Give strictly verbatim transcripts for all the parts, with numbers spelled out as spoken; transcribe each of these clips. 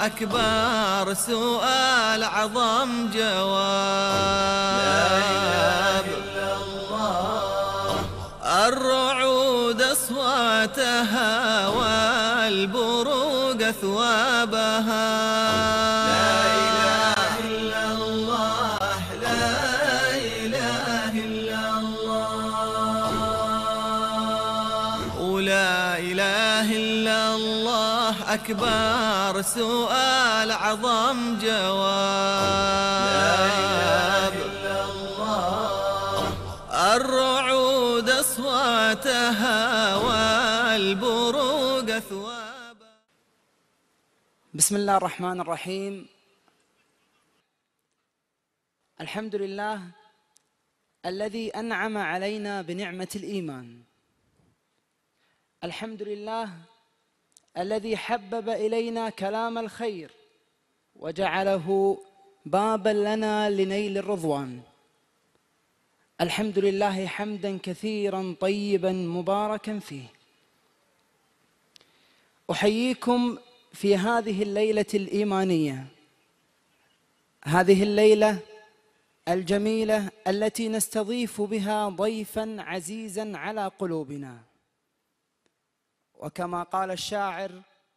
أكبر سؤال عظم جواب. لا إله إلا الله. الرعود أصواتها والبروق أثوابها. لا إله إلا الله. لا إله إلا الله. ولا إله إلا الله أكبر سؤال عظم جواب. لا إله إلا الله. الرعود أصواتها والبروق أثوابها. بسم الله الرحمن الرحيم. الحمد لله الذي أنعم علينا بنعمة الإيمان. الحمد لله الذي حبب إلينا كلام الخير وجعله بابا لنا لنيل الرضوان. الحمد لله حمدا كثيرا طيبا مباركا فيه. أحييكم في هذه الليلة الإيمانية، هذه الليلة الجميلة التي نستضيف بها ضيفا عزيزا على قلوبنا. وكما قال الشاعر: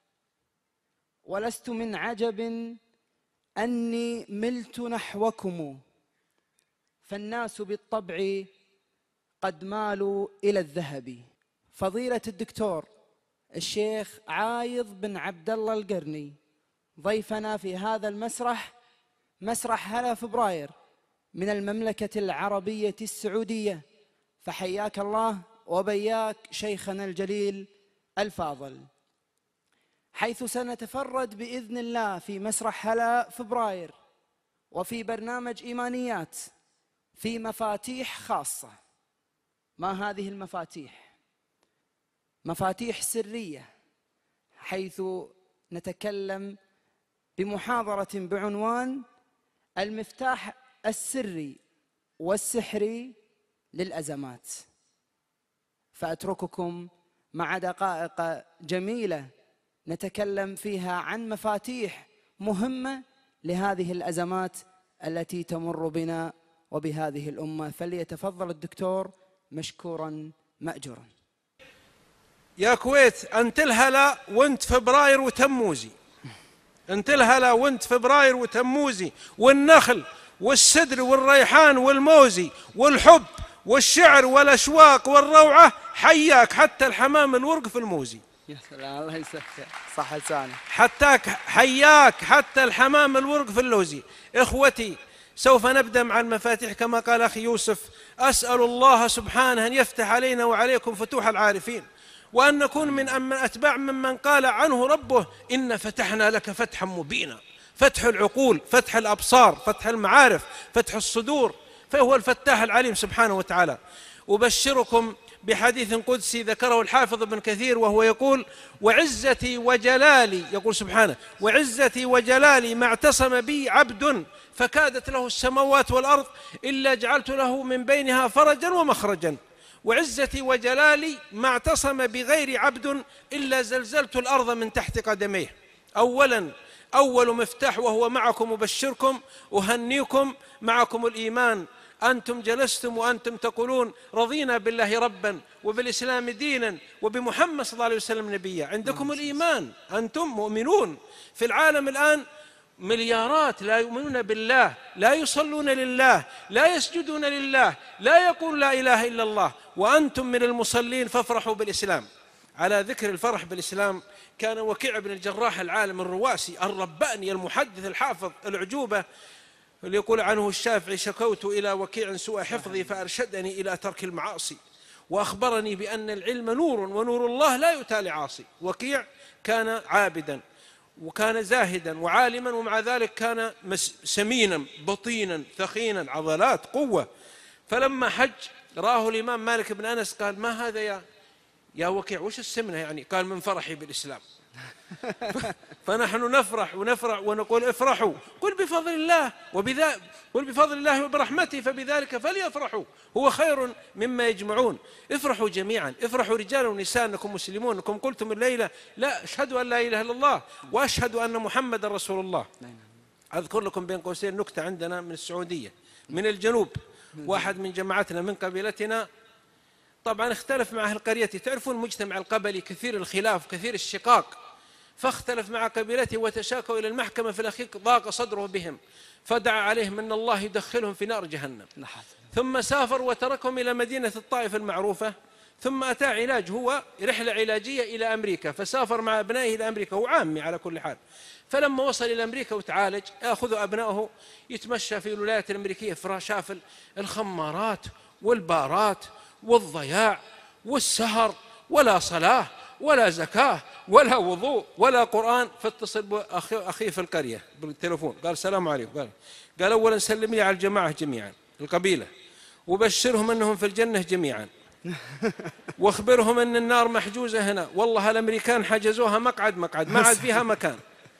ولست من عجب أني ملت نحوكم، فالناس بالطبع قد مالوا إلى الذهب. فضيلة الدكتور الشيخ عايض بن عبد الله القرني ضيفنا في هذا المسرح، مسرح هلا فبراير من المملكة العربية السعودية، فحياك الله وبياك شيخنا الجليل الفاضل، حيث سنتفرد بإذن الله في مسرح هلا فبراير وفي برنامج إيمانيات في مفاتيح خاصة. ما هذه المفاتيح؟ مفاتيح سرية، حيث نتكلم بمحاضرة بعنوان المفتاح السري والسحري للأزمات. فأترككم مع دقائق جميلة نتكلم فيها عن مفاتيح مهمة لهذه الأزمات التي تمر بنا وبهذه الأمة. فليتفضل الدكتور مشكورا مأجورا. يا كويت، أنت الهلا وانت فبراير وتموزي، أنت الهلا وانت فبراير وتموزي، والنخل والسدر والريحان والموزي والحب والشعر والأشواق والروعة، حياك حتى الحمام الورق في الموزي. يا سلام، الله يسهل، صح لسانك. حتاك حياك حتى الحمام الورق في اللوزي. إخوتي، سوف نبدأ مع المفاتيح كما قال أخي يوسف. أسأل الله سبحانه أن يفتح علينا وعليكم فتوح العارفين، وأن نكون من أتباع ممن قال عنه ربه: إن فتحنا لك فتحا مبينا. فتح العقول، فتح الأبصار، فتح المعارف، فتح الصدور، فهو الفتاح العليم سبحانه وتعالى. أبشركم بحديث قدسي ذكره الحافظ ابن كثير، وهو يقول: وعزتي وجلالي، يقول سبحانه: وعزتي وجلالي ما اعتصم بي عبد فكادت له السماوات والأرض إلا جعلت له من بينها فرجا ومخرجا. وعزتي وجلالي ما اعتصم بغير عبد إلا زلزلت الأرض من تحت قدميه. أولا أول مفتاح وهو معكم، أبشركم أهنيكم، معكم الإيمان. أنتم جلستم وأنتم تقولون: رضينا بالله ربا وبالإسلام دينا وبمحمد صلى الله عليه وسلم نبيا. عندكم الإيمان، أنتم مؤمنون. في العالم الآن مليارات لا يؤمنون بالله، لا يصلون لله، لا يسجدون لله، لا يقول لا إله إلا الله، وأنتم من المصلين، فافرحوا بالإسلام. على ذكر الفرح بالإسلام، كان وكيع بن الجراح العالم الرواسي الرباني المحدث الحافظ العجوبة، اللي يقول عنه الشافعي: شكوت إلى وكيع سوء حفظي فأرشدني إلى ترك المعاصي، وأخبرني بأن العلم نور ونور الله لا يؤتى لعاصي. وكيع كان عابدا وكان زاهدا وعالما، ومع ذلك كان سمينا بطينا ثخينا، عضلات قوة. فلما حج راه الإمام مالك بن أنس قال: ما هذا يا يا وكيع، وش السمنة يعني؟ قال: من فرحي بالإسلام. فنحن نفرح ونفرح ونقول افرحوا، قل بفضل الله وبذا قل بفضل الله وبرحمته فبذلك فليفرحوا هو خير مما يجمعون. افرحوا جميعا، افرحوا رجال ونساء انكم مسلمون، انكم قلتم الليله لا اشهد ان لا اله الا الله واشهد ان محمدا رسول الله. اذكر لكم بين قوسين نكته عندنا من السعوديه من الجنوب، واحد من جماعتنا من قبيلتنا طبعا اختلف مع اهل قريته، تعرفون المجتمع القبلي كثير الخلاف كثير الشقاق، فاختلف مع قبيلته وتشاكوا إلى المحكمة، في الأخير ضاق صدره بهم فدعا عليهم من الله يدخلهم في نار جهنم. ثم سافر وتركهم إلى مدينة الطائف المعروفة، ثم أتى علاج هو رحلة علاجية إلى أمريكا، فسافر مع أبنائه إلى أمريكا، هو عامي على كل حال. فلما وصل إلى أمريكا وتعالج يأخذ أبنائه يتمشى في الولايات الأمريكية، شاف الخمارات والبارات والضياع والسهر، ولا صلاة ولا زكاة ولا وضوء ولا قرآن. فاتصل بأخيه في القرية بالتليفون قال السلام عليكم، قال قال أولا سلم لي على الجماعة جميعا القبيلة وبشرهم أنهم في الجنة جميعا واخبرهم أن النار محجوزة هنا، والله الأمريكان حجزوها مقعد مقعد ما عاد فيها مكان،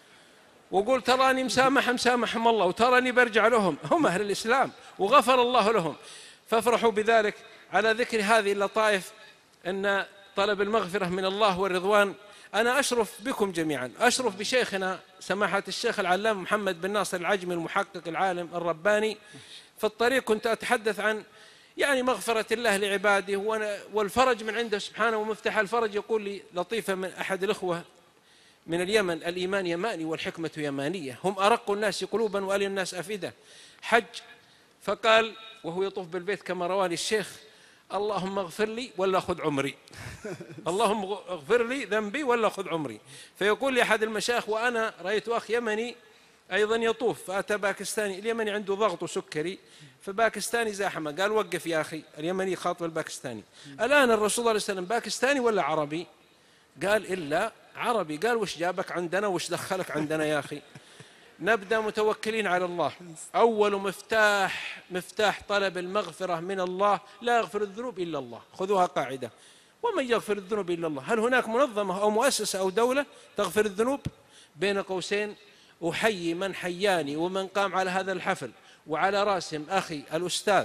وقول تراني مسامح مسامحهم الله وتراني برجع لهم، هم أهل الإسلام وغفر الله لهم. فافرحوا بذلك. على ذكر هذه اللطائف أن طلب المغفرة من الله والرضوان، أنا أشرف بكم جميعا، أشرف بشيخنا سماحة الشيخ العلامة محمد بن ناصر العجمي المحقق العالم الرباني. في الطريق كنت أتحدث عن يعني مغفرة الله لعباده والفرج من عنده سبحانه ومفتاح الفرج. يقول لي لطيفة من أحد الإخوة من اليمن: الإيمان يماني والحكمة يمانية، هم أرق الناس قلوبا وألين الناس أفئدة. حج فقال وهو يطوف بالبيت كما رواني الشيخ: اللهم اغفر لي ولا خذ عمري، اللهم اغفر لي ذنبي ولا خذ عمري. فيقول لي أحد المشايخ وأنا رأيت أخ يمني أيضا يطوف، فأتى باكستاني، اليمني عنده ضغط وسكري، فباكستاني زاحمة، قال وقف يا أخي، اليمني خاطب الباكستاني: الآن الرسول صلى الله عليه وسلم باكستاني ولا عربي؟ قال إلا عربي. قال وش جابك عندنا وش دخلك عندنا يا أخي؟ نبدأ متوكلين على الله. أول مفتاح مفتاح طلب المغفرة من الله: لا يغفر الذنوب إلا الله، خذوها قاعدة، ومن يغفر الذنوب إلا الله. هل هناك منظمة أو مؤسسة أو دولة تغفر الذنوب؟ بين قوسين أحيي من حياني ومن قام على هذا الحفل، وعلى راسهم أخي الأستاذ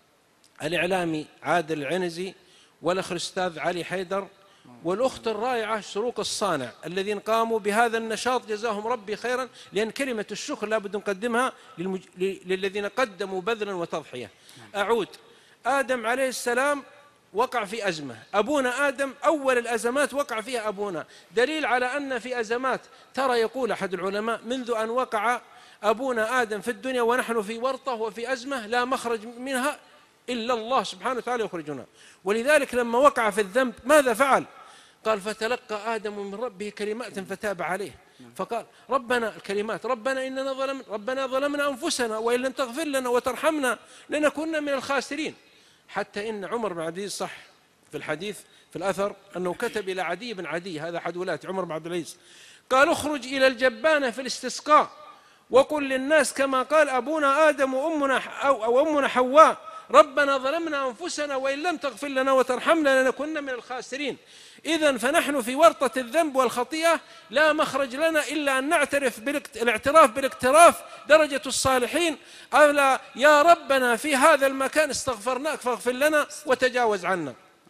الإعلامي عادل العنزي، والأخ الأستاذ علي حيدر، والأخت الرائعة شروق الصانع، الذين قاموا بهذا النشاط جزاهم ربي خيرا، لأن كلمة الشكر لابد نقدمها للمج... للذين قدموا بذلا وتضحية. أعود: آدم عليه السلام وقع في أزمة، أبونا آدم أول الأزمات وقع فيها أبونا، دليل على أن في أزمات. ترى يقول أحد العلماء: منذ أن وقع أبونا آدم في الدنيا ونحن في ورطة وفي أزمة لا مخرج منها إلا الله سبحانه وتعالى يخرجنا. ولذلك لما وقع في الذنب ماذا فعل؟ قال: فتلقى آدم من ربه كلمات فتاب عليه. فقال: ربنا الكلمات ربنا إننا ظلمنا ربنا ظلمنا أنفسنا وإن لم تغفر لنا وترحمنا لنكن من الخاسرين. حتى إن عمر بن عبد العزيز صح في الحديث في الأثر أنه كتب إلى عدي بن عدي، هذا أحد ولاة عمر بن عبد العزيز، قال: اخرج إلى الجبانة في الاستسقاء وقل للناس كما قال أبونا آدم وأمنا أو, أو أمنا حواء: ربنا ظلمنا أنفسنا وإن لم تغفر لنا وترحمنا لنكن من الخاسرين. إذن فنحن في ورطة الذنب والخطيئة، لا مخرج لنا إلا أن نعترف بالاعتراف بالاقتراف درجة الصالحين. ألا يا ربنا في هذا المكان استغفرناك فاغفر لنا وتجاوز عنا.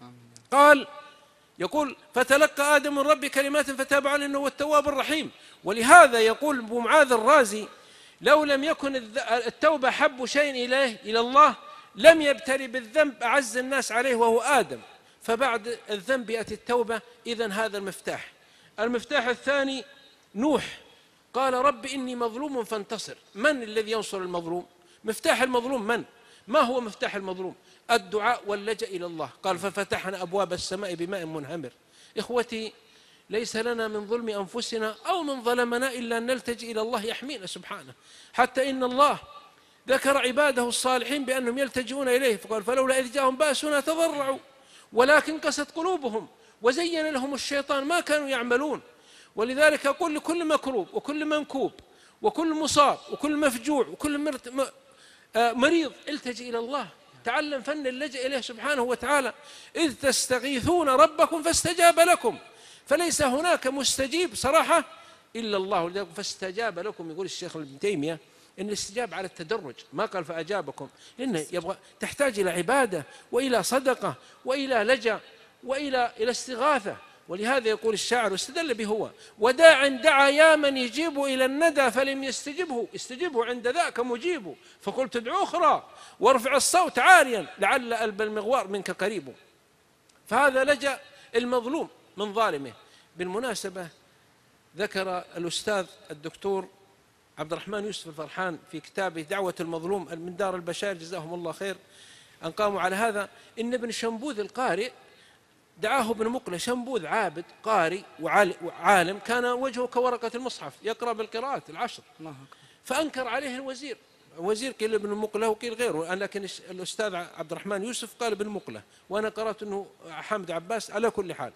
قال يقول: فتلقى آدم من ربه كلمات فتاب عليه إنه هو التواب الرحيم. ولهذا يقول أبو معاذ الرازي: لو لم يكن التوبة حب شيء إليه إلى الله لم يبتلي بالذنب أعز الناس عليه وهو آدم، فبعد الذنب يأتي التوبة. إذن هذا المفتاح. المفتاح الثاني نوح، قال: رب إني مظلوم فانتصر. من الذي ينصر المظلوم؟ مفتاح المظلوم من؟ ما هو مفتاح المظلوم؟ الدعاء واللجأ إلى الله. قال: ففتحنا أبواب السماء بماء منهمر. إخوتي، ليس لنا من ظلم أنفسنا أو من ظلمنا إلا أن نلتجئ إلى الله يحمينا سبحانه. حتى إن الله ذكر عباده الصالحين بأنهم يلتجئون إليه، فقال: فلولا إذ جاءهم بأسنا تضرعوا ولكن قست قلوبهم وزين لهم الشيطان ما كانوا يعملون. ولذلك أقول لكل مكروب وكل منكوب وكل مصاب وكل مفجوع وكل مريض: التجئ إلى الله، تعلم فن اللجأ إليه سبحانه وتعالى. إذ تستغيثون ربكم فاستجاب لكم. فليس هناك مستجيب صراحة إلا الله. فاستجاب لكم، يقول الشيخ ابن تيمية إن الاستجاب على التدرج، ما قال فأجابكم، لأنه يبغى تحتاج إلى عبادة وإلى صدقة وإلى لجأ وإلى إلى استغاثة. ولهذا يقول الشاعر واستدل به هو: وداع دعا يا من يجيب إلى الندى فلم يستجبه، استجبه عند ذاك مجيب، فقلت ادعو أخرى وارفع الصوت عاريا لعل ألب المغوار منك قريب. فهذا لجأ المظلوم من ظالمه. بالمناسبة ذكر الأستاذ الدكتور عبد الرحمن يوسف الفرحان في كتابه دعوة المظلوم من دار البشائر جزاهم الله خير أن قاموا على هذا، إن ابن شنبوذ القارئ دعاه ابن مقلة، شنبوذ عابد قارئ وعالم كان وجهه كورقة المصحف يقرأ بالقراءات العشر، فأنكر عليه الوزير، وزير قيل ابن مقلة وقيل غيره، لكن الأستاذ عبد الرحمن يوسف قال ابن مقلة، وأنا قرأت أنه حامد عباس. على كل حال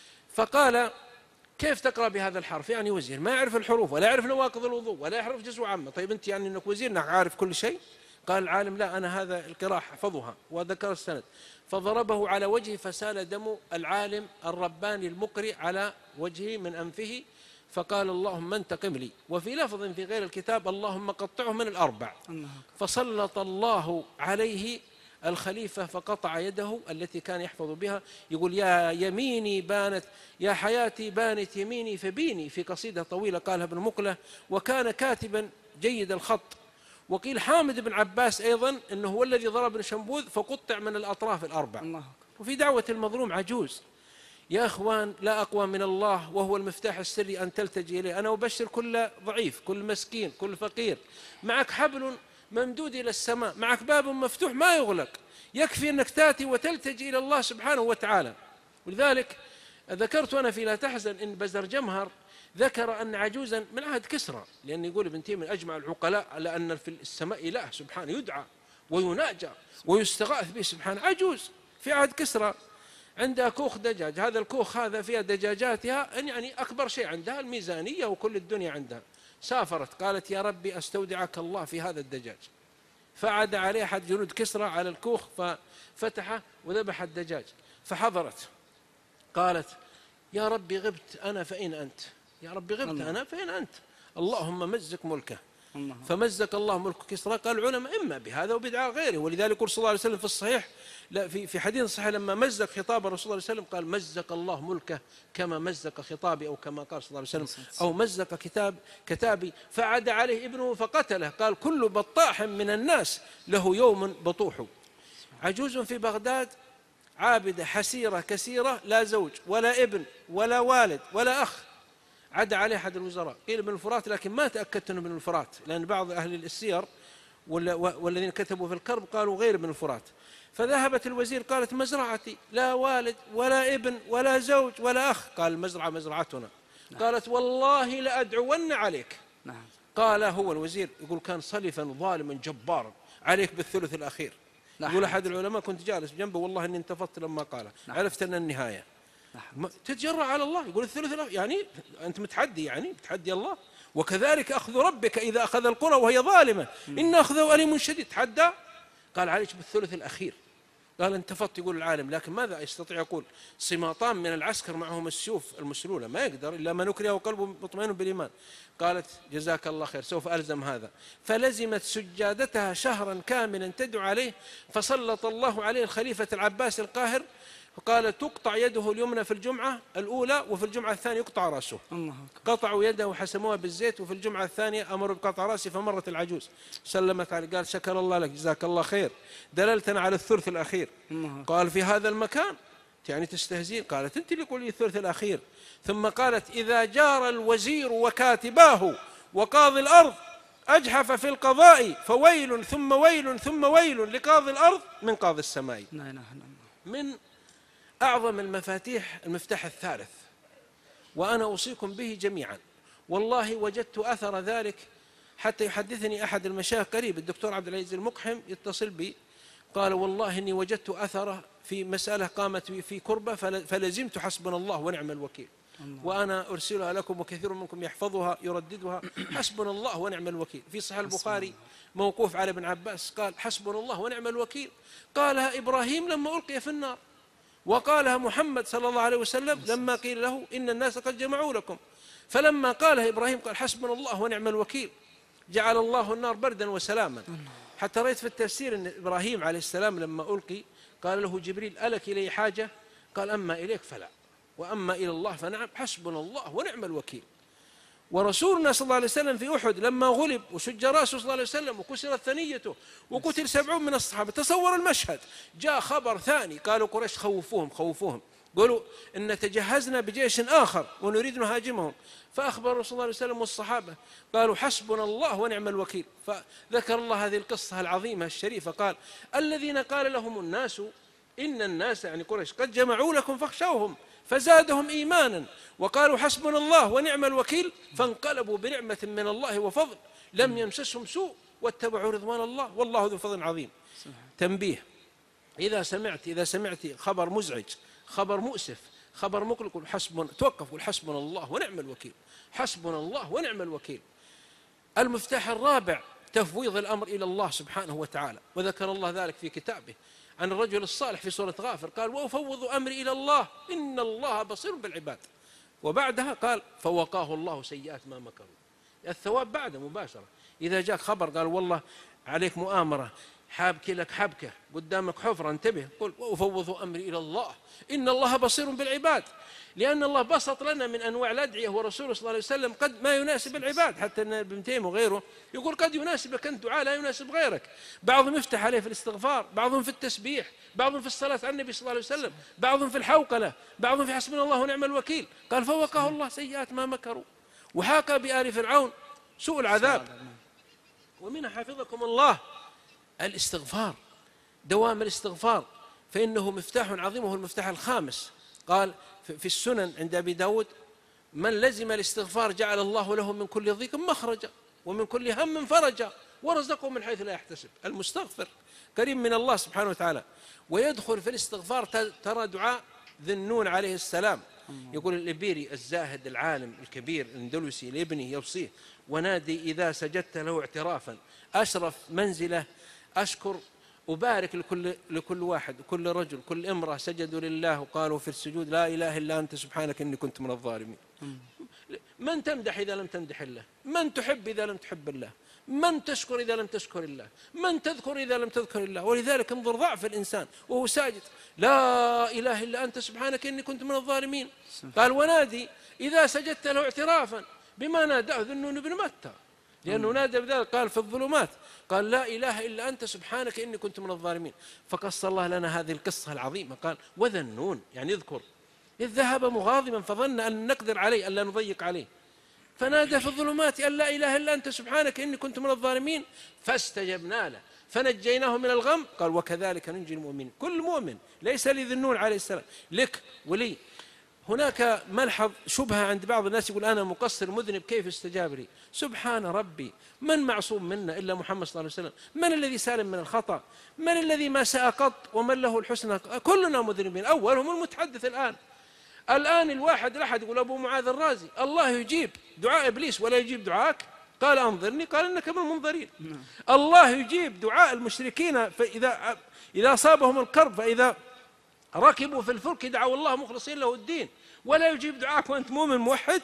فقال: كيف تقرأ بهذا الحرف؟ يعني وزير ما يعرف الحروف ولا يعرف نواقض الوضوء ولا يعرف جزء عامة. طيب أنت يعني أنك وزير أنك عارف كل شيء؟ قال العالم: لا، أنا هذا القراءة حفظها، وذكر السند. فضربه على وجهه فسال دم العالم الرباني المقرئ على وجهه من أنفه، فقال: اللهم انتقم لي. وفي لفظ في غير الكتاب: اللهم قطعه من الأربع. فسلط الله عليه الخليفة فقطع يده التي كان يحفظ بها. يقول: يا يميني بانت، يا حياتي بانت يميني فبيني، في قصيدة طويلة قالها ابن مقلة، وكان كاتبا جيد الخط. وقيل حامد بن عباس أيضا أنه هو الذي ضرب ابن شنبوذ فقطع من الأطراف الأربع. وفي دعوة المظلوم عجوز. يا أخوان، لا أقوى من الله وهو المفتاح السري أن تلتجي إليه. أنا أبشر كل ضعيف، كل مسكين، كل فقير، معك حبل ممدود إلى السماء، معك باب مفتوح ما يغلق، يكفي أنك تأتي وتلتجي إلى الله سبحانه وتعالى. ولذلك ذكرت أنا في لا تحزن إن بزر جمهر ذكر أن عجوزا من عهد كسرى، لأن يقول ابن تيمية أجمع العقلاء على أن في السماء إله سبحانه يدعى ويناجى ويستغاث به سبحانه. عجوز في عهد كسرى عندها كوخ دجاج، هذا الكوخ هذا فيها دجاجاتها، يعني أكبر شيء عندها الميزانية وكل الدنيا عندها. سافرت قالت: يا ربي أستودعك الله في هذا الدجاج. فعد عليه أحد جنود كسرى على الكوخ ففتحه وذبح الدجاج، فحضرت قالت: يا ربي غبت أنا فأين أنت؟ يا ربي غبت الله. أنا فأين أنت؟ اللهم مزق ملكه. الله. فمزق الله ملك كسرى. قال العلماء إما بهذا وبدعاء غيره. ولذلك يقول صلى الله عليه وسلم في الصحيح، لا في في حديث صحيح لما مزق خطاب الرسول صلى الله عليه وسلم قال: مزق الله ملكه كما مزق خطابي، أو كما قال صلى الله عليه وسلم، أو مزق كتاب كتابي. فعاد عليه ابنه فقتله. قال: كل بطاح من الناس له يوم بطوح. عجوز في بغداد عابدة حسيرة كسيرة، لا زوج ولا ابن ولا والد ولا أخ. عدا عليه أحد الوزراء قيل ابن الفرات، لكن ما تأكدت أنه ابن الفرات، لأن بعض أهل السير والذين كتبوا في الكرب قالوا غير ابن الفرات. فذهبت الوزير قالت: مزرعتي لا والد ولا ابن ولا زوج ولا أخ. قال: المزرعة مزرعتنا. نعم. قالت: والله لأدعون عليك. نعم. قال هو الوزير يقول: كان صلفا ظالما جبارا، عليك بالثلث الأخير. نعم. يقول أحد العلماء: كنت جالس جنبه والله إني انتفضت لما قاله. نعم. عرفت أن النهاية. نعم. تتجرأ على الله. يقول الثلث الأخير، يعني أنت متحدي، يعني بتحدي الله. وكذلك أخذ ربك إذا أخذ القرى وهي ظالمة إن أخذه أليم شديد. تحدى. قال: عليك بالثلث الأخير. قال: انتفضت. يقول العالم: لكن ماذا يستطيع يقول؟ صماطان من العسكر معهم السيوف المسلولة، ما يقدر إلا من أكره وقلبه مطمئن بالإيمان. قالت: جزاك الله خير، سوف ألزم هذا. فلزمت سجادتها شهرا كاملا تدعو عليه، فسلط الله عليه الخليفة العباس القاهر، فقال: تقطع يده اليمنى في الجمعة الأولى، وفي الجمعة الثانية يقطع رأسه. قطعوا يده وحسموها بالزيت، وفي الجمعة الثانية أمروا بقطع رأسه. فمرت العجوز سلمت عليه، قال: شكر الله لك، جزاك الله خير، دللتنا على الثلث الأخير. قال: في هذا المكان يعني تستهزئ؟ قالت: أنت اللي قولي الثلث الأخير. ثم قالت: إذا جار الوزير وكاتباه وقاضي الأرض أجحف في القضاء فويل ثم ويل ثم ويل لقاضي الأرض من قاضي السماء. من أعظم المفاتيح المفتاح الثالث، وأنا أوصيكم به جميعا. والله وجدت أثر ذلك، حتى يحدثني أحد المشايخ قريب الدكتور عبد العزيز المقحم يتصل بي قال: والله إني وجدت أثره في مسألة قامت في كربة فلزمت حسبنا الله ونعم الوكيل. الله. وأنا أرسلها لكم وكثير منكم يحفظها يرددها. حسبنا الله ونعم الوكيل. في صحيح البخاري موقوف على ابن عباس قال: حسبنا الله ونعم الوكيل. قالها إبراهيم لما ألقي في النار. وقالها محمد صلى الله عليه وسلم لما قيل له إن الناس قد جمعوا لكم، فلما قالها إبراهيم قال حسبنا الله ونعم الوكيل، جعل الله النار بردا وسلاما. حتى رأيت في التفسير أن إبراهيم عليه السلام لما ألقي قال له جبريل ألك إلي حاجة؟ قال أما إليك فلا، وأما إلى الله فنعم، حسبنا الله ونعم الوكيل. ورسولنا صلى الله عليه وسلم في أحد لما غلب وشج رأسه صلى الله عليه وسلم وكسرت ثنيته وقتل سبعون من الصحابة، تصور المشهد. جاء خبر ثاني قالوا قريش خوفوهم خوفوهم قالوا إن تجهزنا بجيش آخر ونريد نهاجمهم، فأخبر رسول الله صلى الله عليه وسلم والصحابة قالوا حسبنا الله ونعم الوكيل. فذكر الله هذه القصة العظيمة الشريفة، قال الذين قال لهم الناس إن الناس يعني قريش قد جمعوا لكم فاخشوهم فزادهم إيمانا وقالوا حسبنا الله ونعم الوكيل، فانقلبوا بنعمة من الله وفضل لم يمسسهم سوء واتبعوا رضوان الله والله ذو فضل عظيم. تنبيه: إذا سمعت إذا سمعت خبر مزعج، خبر مؤسف، خبر مقلق، قل حسبنا، توقف قل حسبنا الله ونعم الوكيل، حسبنا الله ونعم الوكيل. المفتاح الرابع تفويض الأمر إلى الله سبحانه وتعالى، وذكر الله ذلك في كتابه عن الرجل الصالح في سورة غافر، قال وأفوض أمري إلى الله إن الله بصير بالعباد. وبعدها قال فوقاه الله سيئات ما مكروا، الثواب بعد مباشرة. إذا جاء خبر قال والله عليك مؤامرة، حابك لك حبكة، قدامك حفرة، انتبه، قل وأفوض أمري إلى الله إن الله بصير بالعباد، لأن الله بسط لنا من أنواع الأدعية ورسوله صلى الله عليه وسلم قد ما يناسب العباد. حتى أن ابن تيمية وغيره يقول قد يناسبك أنت دعاء لا يناسب غيرك، بعضهم يفتح عليه في الاستغفار، بعضهم في التسبيح، بعضهم في الصلاة على النبي صلى الله عليه وسلم، بعضهم في الحوقلة، بعضهم في حسبنا الله ونعم الوكيل. قال فوقاه الله سيئات ما مكروا وحاك بآل فرعون سوء العذاب. ومن حفظكم الله الاستغفار، دوام الاستغفار، فإنه مفتاح عظيم وهو المفتاح الخامس. قال في السنن عند أبي داود من لزم الاستغفار جعل الله له من كل ضيق مخرجا ومن كل هم فرجا ورزقه من حيث لا يحتسب. المستغفر كريم من الله سبحانه وتعالى. ويدخل في الاستغفار ترى دعاء ذي النون عليه السلام، يقول الإبيري الزاهد العالم الكبير الأندلسي لابنه يوصيه ونادي إذا سجدت له اعترافا أشرف منزله أشكر أبارك لكل, لكل واحد كل رجل كل امرأة سجدوا لله وقالوا في السجود لا إله إلا أنت سبحانك إني كنت من الظالمين. من تمدح إذا لم تمدح الله، من تحب إذا لم تحب الله، من تشكر إذا لم تشكر الله، من تذكر إذا لم تذكر الله. ولذلك انظر ضعف الإنسان وهو ساجد لا إله إلا أنت سبحانك إني كنت من الظالمين. قال ونادي إذا سجدت له اعترافا بما ناداه ذو النون بن متى، لأنه نادى بذلك قال في الظلمات قال لا إله إلا أنت سبحانك إني كنت من الظالمين. فقص الله لنا هذه القصة العظيمة، قال وذا النون يعني يذكر إذ ذهب مغاضبا فظن أن نقدر عليه ألا نضيق عليه فنادى في الظلمات أن لا إله إلا أنت سبحانك إني كنت من الظالمين فاستجبنا له فنجيناه من الغم. قال وكذلك ننجي المؤمنين. كل مؤمن ليس لذي النون عليه السلام لك ولي. هناك ملحظ شبهة عند بعض الناس يقول أنا مقصر مذنب كيف استجاب لي؟ سبحان ربي، من معصوم منا إلا محمد صلى الله عليه وسلم؟ من الذي سالم من الخطأ؟ من الذي ما ساء قط ومن له الحسنى؟ كلنا مذنبين، أولهم المتحدث الآن. الآن الواحد الأحد يقول أبو معاذ الرازي الله يجيب دعاء إبليس ولا يجيب دعاءك؟ قال أنظرني، قال إنك من المنظرين. الله يجيب دعاء المشركين فإذا إذا أصابهم الكرب فإذا ركبوا في الفلك دعوا الله مخلصين له الدين، ولا يجيب دعاءك وأنت مؤمن موحد.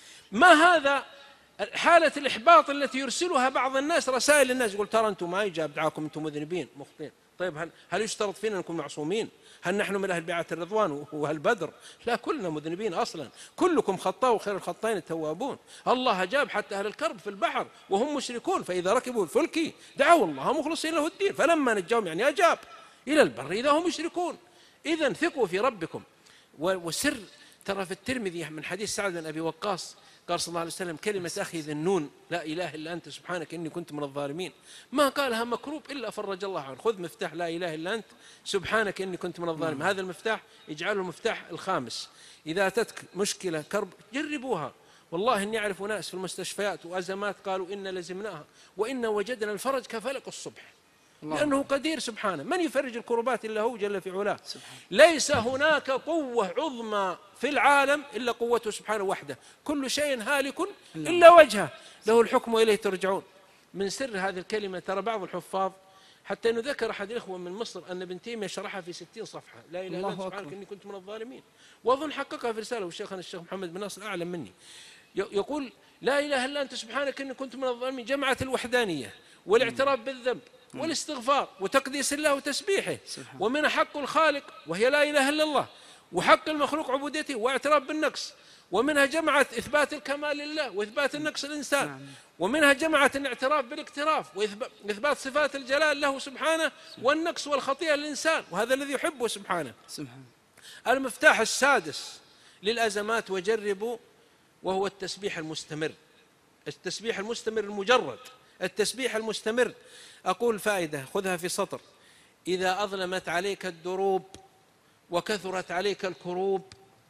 ما هذا حالة الإحباط التي يرسلها بعض الناس رسائل للناس يقول ترى أنتم ما يجاب دعاكم أنتم مذنبين مخطئين. طيب هل, هل يشترط فينا أن نكون معصومين؟ هل نحن من أهل بيعة الرضوان وهل بدر؟ لا، كلنا مذنبين أصلا، كلكم خطاء وخير الخطائين التوابون. الله جاب حتى أهل الكرب في البحر وهم مشركون فإذا ركبوا الفلك دعوا الله مخلصين له الدين فلما نجاهم يعني أجاب إلى البر إذا هم مشركون. إذن ثقوا في ربكم. وسر ترى في الترمذي من حديث سعد بن أبي وقاص قال صلى الله عليه وسلم كلمة أخي ذي النون لا إله إلا أنت سبحانك إني كنت من الظالمين ما قالها مكروب إلا فرج الله عنه. خذ مفتاح لا إله إلا أنت سبحانك إني كنت من الظالمين، هذا المفتاح اجعله المفتاح الخامس. إذا أتتك مشكلة كرب جربوها. والله إني أعرف ناس في المستشفيات وأزمات قالوا إن لزمناها وإن وجدنا الفرج كفلق الصبح، لأنه قدير سبحانه. من يفرج الكربات إلا هو جل في علاه. ليس هناك قوة عظمى في العالم إلا قوته سبحانه وحده. كل شيء هالك إلا وجهه له الحكم وإليه ترجعون. من سر هذه الكلمة ترى بعض الحفاظ حتى أنه ذكر أحد الإخوة من مصر أن ابن تيمية شرحها في ستين صفحة، لا إله إلا أنت سبحانك إني كنت من الظالمين، وأظن حققها في رسالة، والشيخنا الشيخ محمد بن ناصر أعلم مني، يقول لا إله إلا أنت سبحانك إني كنت من الظالمين، جمعت الوحدانية والاعتراف بالذنب والاستغفار وتقديس الله وتسبيحه، ومن حق الخالق وهي لا إله إلا الله، وحق المخلوق عبوديته واعتراف بالنقص، ومنها جمعت إثبات الكمال لله وإثبات النقص للإنسان، ومنها جمعت الاعتراف بالاقتراف وإثبات صفات الجلال له سبحانه والنقص والخطيئة للإنسان، وهذا الذي يحبه سبحانه. المفتاح السادس للأزمات وجربوا وهو التسبيح المستمر، التسبيح المستمر المجرد، التسبيح المستمر. أقول فائدة خذها في سطر: إذا أظلمت عليك الدروب وكثرت عليك الكروب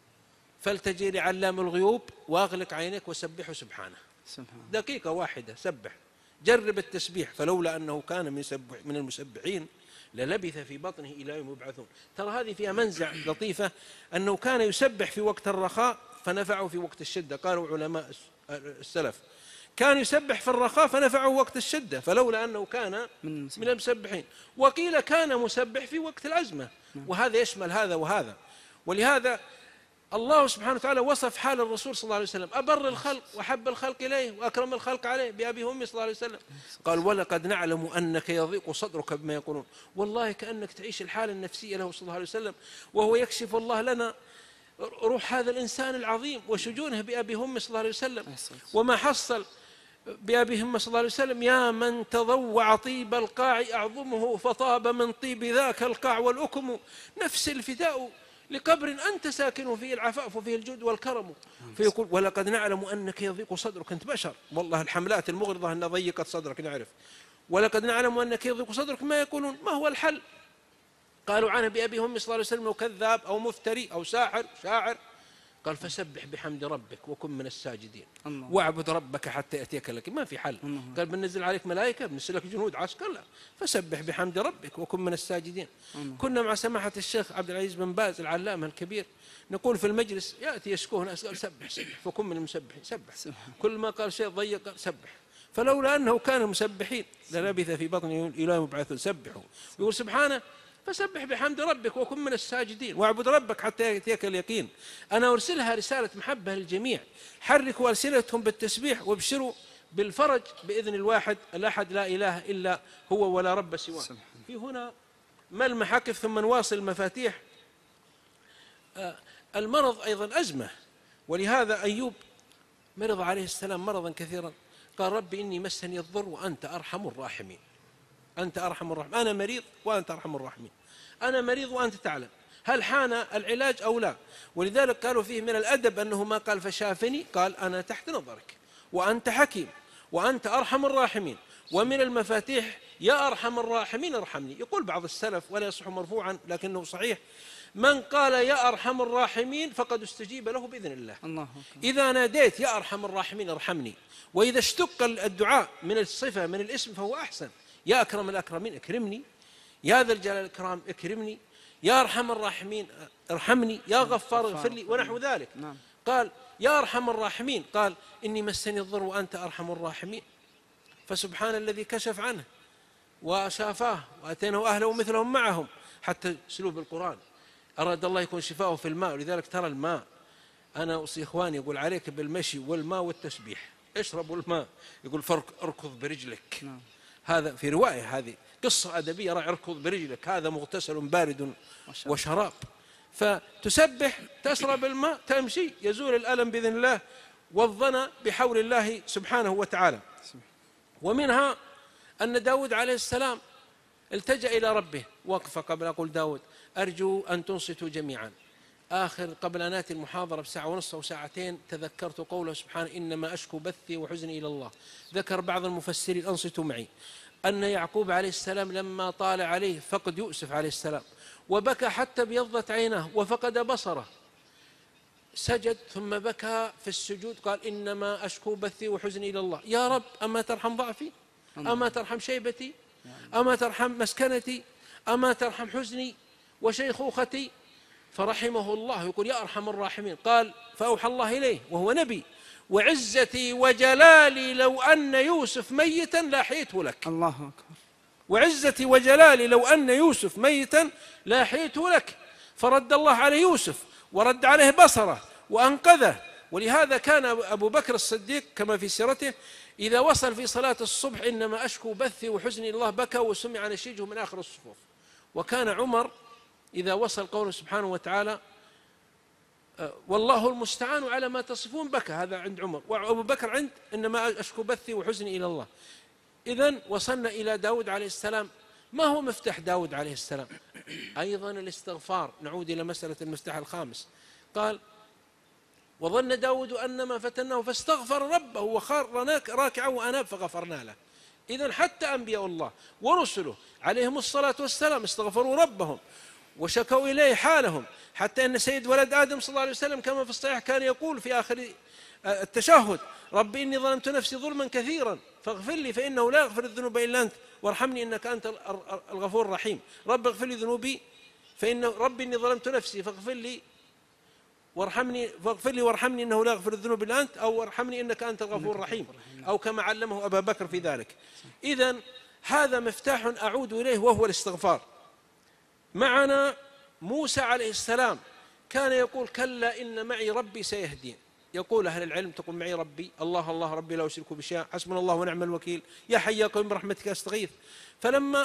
فالتجي لعلام الغيوب وأغلق عينيك وسبحه سبحانه. دقيقة واحدة سبح، جرب التسبيح، فلولا أنه كان من, من المسبحين للبث في بطنه إلى يوم يبعثون. ترى هذه فيها منزع لطيفة، أنه كان يسبح في وقت الرخاء فنفعه في وقت الشدة. قالوا علماء السلف كان يسبح في الرخاء فنفعه وقت الشدة، فلولا أنه كان من المسبحين. وقيل كان مسبح في وقت الأزمة، وهذا يشمل هذا وهذا. ولهذا الله سبحانه وتعالى وصف حال الرسول صلى الله عليه وسلم: أبر الخلق وحب الخلق إليه وأكرم الخلق عليه بأبي وأمي صلى الله عليه وسلم. قال: ولقد نعلم أنك يضيق صدرك بما يقولون. والله كأنك تعيش الحالة النفسية له صلى الله عليه وسلم، وهو يكشف الله لنا روح هذا الإنسان العظيم وشجونه بأبي وأمي صلى الله عليه وسلم. وما حصل بأبي وأمي صلى الله عليه وسلم: يا من تضوع طيب القاع أعظمه فطاب من طيب ذاك القاع والأكم، نفس الفداء لقبر أنت ساكن فيه العفاف وفيه الجود والكرم. فيقول: ولقد نعلم أنك يضيق صدرك، أنت بشر، والله الحملات المغرضة أنها ضيقت صدرك نعرف. ولقد نعلم أنك يضيق صدرك ما يقولون. ما هو الحل؟ قالوا عنه بأبي وأمي صلى الله عليه وسلم: كذاب أو مفتري أو ساحر شاعر. قال: فسبح بحمد ربك وكن من الساجدين واعبد ربك حتى يأتيك لك. ما في حل. قال: بنزل عليك ملائكة، بنزل لك جنود عسكر؟ لا، فسبح بحمد ربك وكن من الساجدين. كنا مع سماحة الشيخ عبد العزيز بن باز العلامة الكبير نقول في المجلس، يأتي يشكوه ناس، قال: سبح سبح فكن من المسبحين، سبح. كل ما قال شيء ضيق قال: سبح. فلولا أنه كان مسبحين للبث في بطنه إلى يوم يبعثون. سبحوا. يقول سبحانه: فسبح بحمد ربك وكن من الساجدين واعبد ربك حتى يأتيك اليقين. أنا أرسلها رسالة محبة للجميع: حركوا ألسنتهم بالتسبيح وابشروا بالفرج بإذن الواحد الأحد لا إله إلا هو ولا رب سواه. في هنا ملمح أقف ثم نواصل المفاتيح. المرض أيضا أزمة، ولهذا أيوب مرض عليه السلام مرضا كثيرا، قال: ربي إني مسني الضر وأنت أرحم الراحمين. أنت أرحم الراحمين، أنا مريض وأنت أرحم الراحمين، أنا مريض وأنت تعلم هل حان العلاج أو لا. ولذلك قالوا فيه من الأدب أنه ما قال فشافني، قال: أنا تحت نظرك وأنت حكيم وأنت أرحم الراحمين. ومن المفاتيح: يا أرحم الراحمين ارحمني. يقول بعض السلف ولا يصح مرفوعا لكنه صحيح: من قال يا أرحم الراحمين فقد استجيب له بإذن الله. الله إذا ناديت يا أرحم الراحمين ارحمني، وإذا اشتق الدعاء من الصفة من الاسم فهو أحسن. يا أكرم الأكرمين اكرمني، يا ذا الجلال الإكرام اكرمني، يا أرحم الراحمين ارحمني، يا غفار اغفر لي، ونحو ذلك. قال: يا أرحم الراحمين، قال: إني مسني الضر وأنت أرحم الراحمين. فسبحان الذي كشف عنه وشافاه وأتيناه أهله ومثلهم معهم. حتى سلوب القرآن أراد الله يكون شفاؤه في الماء، ولذلك ترى الماء، أنا أوصي إخواني يقول عليك بالمشي والماء والتسبيح، اشربوا الماء. يقول: فاركض برجلك. هذا في رواية، هذه قصة أدبية رائعة: اركض برجلك، هذا مغتسل بارد وشراب. فتسبح، تشرب الماء، تمشي، يزول الألم بإذن الله والظن بحول الله سبحانه وتعالى. ومنها أن داود عليه السلام التجأ إلى ربه. وقفة قبل أقول داود: أرجو أن تنصتوا جميعا. آخر قبل أن آتي المحاضرة بساعة ونصف أو ساعتين تذكرت قوله سبحانه: إنما أشكو بثي وحزني إلى الله. ذكر بعض المفسرين، أنصتوا معي، أن يعقوب عليه السلام لما طال عليه فقد يوسف عليه السلام وبكى حتى ابيضت عيناه وفقد بصره، سجد ثم بكى في السجود، قال: إنما أشكو بثي وحزني إلى الله. يا رب، أما ترحم ضعفي؟ أما ترحم شيبتي؟ أما ترحم مسكنتي؟ أما ترحم حزني وشيخوختي؟ فرحمه الله. يقول: يا أرحم الراحمين. قال: فأوحى الله إليه وهو نبي: وعزتي وجلالي لو أن يوسف ميتا لأحييته لك. الله أكبر. وعزتي وجلالي لو أن يوسف ميتا لاحيته لك. فرد الله عليه يوسف ورد عليه بصره وأنقذه. ولهذا كان أبو بكر الصديق كما في سيرته إذا وصل في صلاة الصبح إنما أشكو بثي وحزني الله بكى وسمع نشيجه من آخر الصفوف. وكان عمر إذا وصل قوله سبحانه وتعالى والله المستعان على ما تصفون بكى، هذا عند عمر. وأبو بكر عند إنما أشكو بثي وحزني إلى الله. إذن وصلنا إلى داود عليه السلام. ما هو مفتاح داود عليه السلام؟ أيضا الاستغفار. نعود إلى مسألة المفتاح الخامس. قال وظن داود أنما فتناه فاستغفر ربه وخر راكعا وأناب فغفرنا له. إذن حتى أنبياء الله ورسله عليهم الصلاة والسلام استغفروا ربهم وشكوا إليه حالهم، حتى أن سيد ولد آدم صلى الله عليه وسلم كما في الصحيح كان يقول في آخر التشهد رب إني ظلمت نفسي ظلما كثيرا فاغفر لي فإنه لا يغفر الذنوب إلا أنت وارحمني إنك أنت الغفور الرحيم. رب اغفر لي ذنوبي فإنه رب إني ظلمت نفسي فاغفر لي وارحمني فاغفر لي وارحمني إنه لا يغفر الذنوب إلا أنت، أو وارحمني إنك أنت الغفور الرحيم، أو كما علمه أبا بكر في ذلك. إذن هذا مفتاح أعود إليه وهو الاستغفار. معنا موسى عليه السلام كان يقول كلا إن معي ربي سيهدين. يقول أهل العلم تقول معي ربي الله الله ربي لا أشرك بشيء حسبنا الله ونعم الوكيل يا حي يا قيوم برحمتك أستغيث. فلما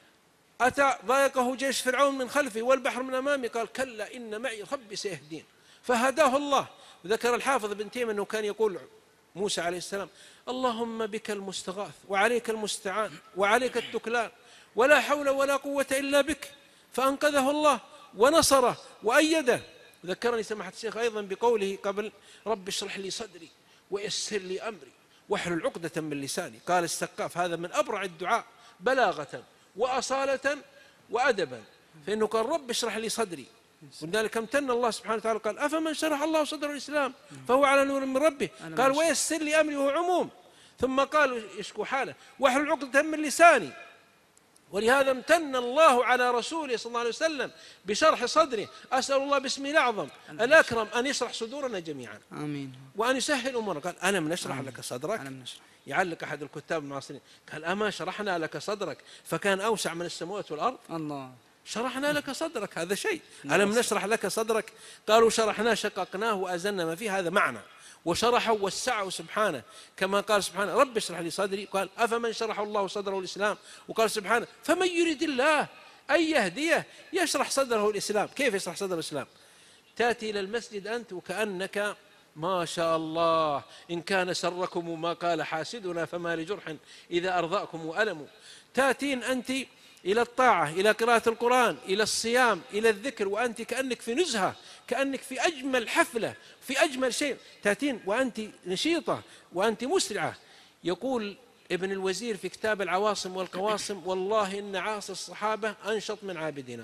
أتى ضايقه جيش فرعون من خلفه والبحر من أمامه قال كلا إن معي ربي سيهدين فهداه الله. وذكر الحافظ ابن تيمية أنه كان يقول موسى عليه السلام اللهم بك المستغاث وعليك المستعان وعليك التكلان ولا حول ولا قوة إلا بك، فأنقذه الله ونصره وأيده. ذكرني سماحة الشيخ أيضا بقوله قبل رب اشرح لي صدري ويسر لي أمري واحلل عقدة من لساني. قال السقاف هذا من أبرع الدعاء بلاغة وأصالة وأدبا، فإنه قال رب اشرح لي صدري. ولذلك امتن الله سبحانه وتعالى قال أفمن شرح الله صدره الإسلام فهو على نور من ربه. قال ويسر لي أمري وهو عموم، ثم قال يشكو حاله واحلل عقدة من لساني. ولهذا امتن الله على رسوله صلى الله عليه وسلم بشرح صدره. أسأل الله باسمه الأعظم الأكرم أن يشرح صدورنا جميعا آمين وأن يسهل أمورنا. قال ألم نشرح لك صدرك؟ يعلق أحد الكتاب المعاصرين قال أما شرحنا لك صدرك فكان أوسع من السماوات والأرض؟ الله شرحنا لك صدرك هذا شيء. ألم نشرح لك صدرك؟ قالوا شرحناه شققناه وأزلنا ما فيه، هذا معنى. وشرحه وسعه سبحانه كما قال سبحانه رب اشرح لي صدري. قال أفمن شرح الله صدره الإسلام. وقال سبحانه فمن يريد الله أن يهديه يشرح صدره الإسلام. كيف يشرح صدر الإسلام؟ تأتي إلى المسجد أنت وكأنك ما شاء الله إن كان سركم ما قال حاسدنا فما لجرح إذا أرضاكم وألموا. تأتين أنت إلى الطاعة إلى قراءة القرآن إلى الصيام إلى الذكر وأنت كأنك في نزهة كأنك في أجمل حفلة في أجمل شيء. تأتين وأنت نشيطة وأنت مسرعة. يقول ابن الوزير في كتاب العواصم والقواصم والله إن عاصي الصحابة أنشط من عابدنا.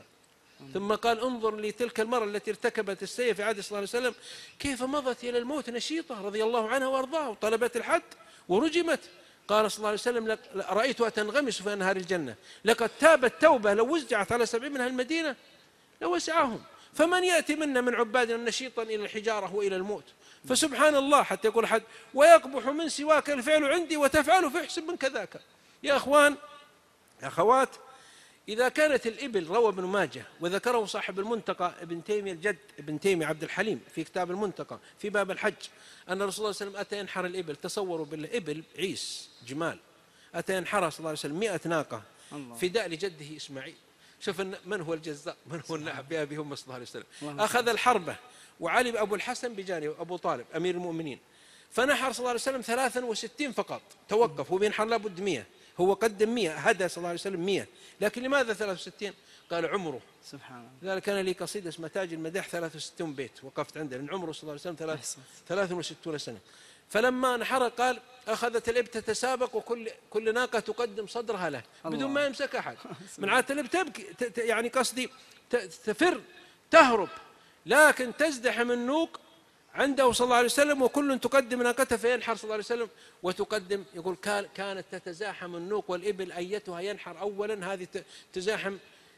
ثم قال انظر لتلك المرأة التي ارتكبت السيئة في عهد صلى الله عليه وسلم كيف مضت إلى الموت نشيطة رضي الله عنها وأرضاها وطلبت الحد ورجمت. قال صلى الله عليه وسلم رأيتها تنغمس في أنهار الجنة لقد تابت توبة لو وزعت على سبعين من أهل المدينة لوسعهم. فمن يأتي منا من عبادنا نشيطا إلى الحجارة وإلى الموت. فسبحان الله حتى يقول حد ويقبح من سواك الفعل عندي وتفعله فيحسب من كذاك. يا أخوان يا أخوات إذا كانت الإبل روى ابن ماجه وذكره صاحب المنتقى ابن تيمية الجد ابن تيمية عبد الحليم في كتاب المنتقى في باب الحج أن الرسول صلى الله عليه وسلم أتى ينحر الإبل. تصوروا بالله إبل عيس جمال أتى ينحرها صلى الله عليه وسلم مئة ناقة فداء لجده إسماعيل. شوف من هو الجزاء من هو النعم بأبي هم صلى الله عليه وسلم. أخذ الحربة وعلي أبو الحسن بجانب أبو طالب أمير المؤمنين فنحر صلى الله عليه وسلم ثلاثا وستين فقط. توقف هو بينحر لابد مئة هو قدم مئة هدى صلى الله عليه وسلم مئة لكن لماذا ثلاثة وستين؟ قال عمره سبحان الله. لذلك كان لي قصيدة اسمها تاج المدح ثلاثة وستين بيت وقفت عنده لأن عمره صلى الله عليه وسلم ثلاثة وستين سنة. فلما نحر قال أخذت الإبل تتسابق وكل كل ناقة تقدم صدرها له بدون ما يمسك أحد. من عادة الإبل تبكي يعني قصدي تفر تهرب لكن تزدحم النوق عنده صلى الله عليه وسلم وكل تقدم ناقته فينحر صلى الله عليه وسلم وتقدم. يقول كانت تتزاحم النوق والإبل أيتها ينحر أولا هذه تزاحم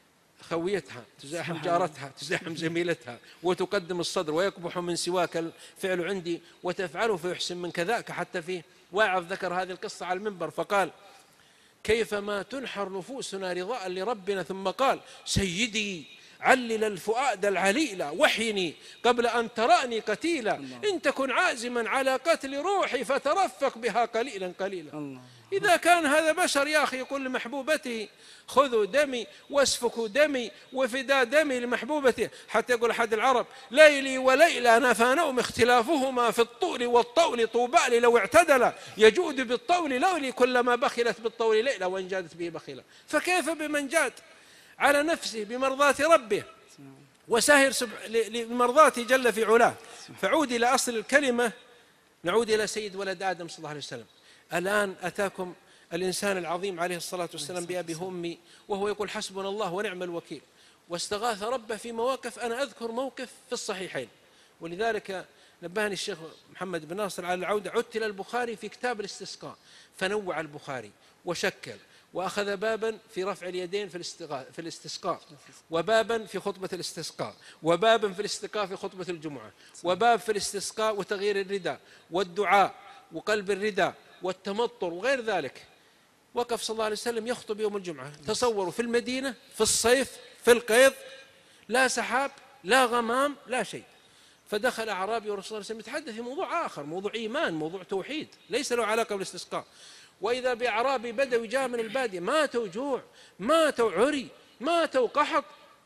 خويتها تزاحم جارتها تزاحم زميلتها وتقدم الصدر ويقبح من سواك الفعل عندي وتفعله فيحسن من كذاك. حتى في واعظ ذكر هذه القصة على المنبر فقال كيفما تنحر نفوسنا رضاء لربنا، ثم قال سيدي علل الفؤاد العليل وحيني قبل أن تراني قتيلا، إن تكن عازما على قتل روحي فترفق بها قليلا قليلا. الله. إذا كان هذا بشر يا أخي يقول لمحبوبته خذوا دمي واسفكوا دمي وفداء دمي لمحبوبته، حتى يقول أحد العرب ليلي وليلى نفى نوم اختلافهما في الطول والطول، طوبى لي لو اعتدل يجود بالطول لولي كلما بخلت بالطول ليلى وإن جادت به بخيلا. فكيف بمن جاد على نفسه بمرضاة ربه وساهر لمرضاته جل في علاه؟ فعود إلى أصل الكلمة، نعود إلى سيد ولد آدم صلى الله عليه وسلم. الآن أتاكم الإنسان العظيم عليه الصلاة والسلام بأبي وأمي وهو يقول حسبنا الله ونعم الوكيل، واستغاث ربه في مواقف. أنا أذكر موقف في الصحيحين، ولذلك نبهني الشيخ محمد بن ناصر على العودة. عدت إلى البخاري في كتاب الاستسقاء، فنوع البخاري وشكل، وأخذ بابا في رفع اليدين في الاستسقاء، وبابا في خطبة الاستسقاء، وبابا في الاستسقاء في خطبة الجمعة، وباب في الاستسقاء وتغيير الرداء والدعاء وقلب الرداء والتمطر وغير ذلك. وقف صلى الله عليه وسلم يخطب يوم الجمعة، تصوروا في المدينة في الصيف في القيض، لا سحاب لا غمام لا شيء. فدخل أعرابي ورسول الله صلى الله عليه وسلم يتحدث في موضوع آخر، موضوع إيمان، موضوع توحيد ليس له علاقة بالاستسقاء. وإذا بأعرابي بدوي جاء من البادية، ماتوا جوع ماتوا عري ماتوا قحط،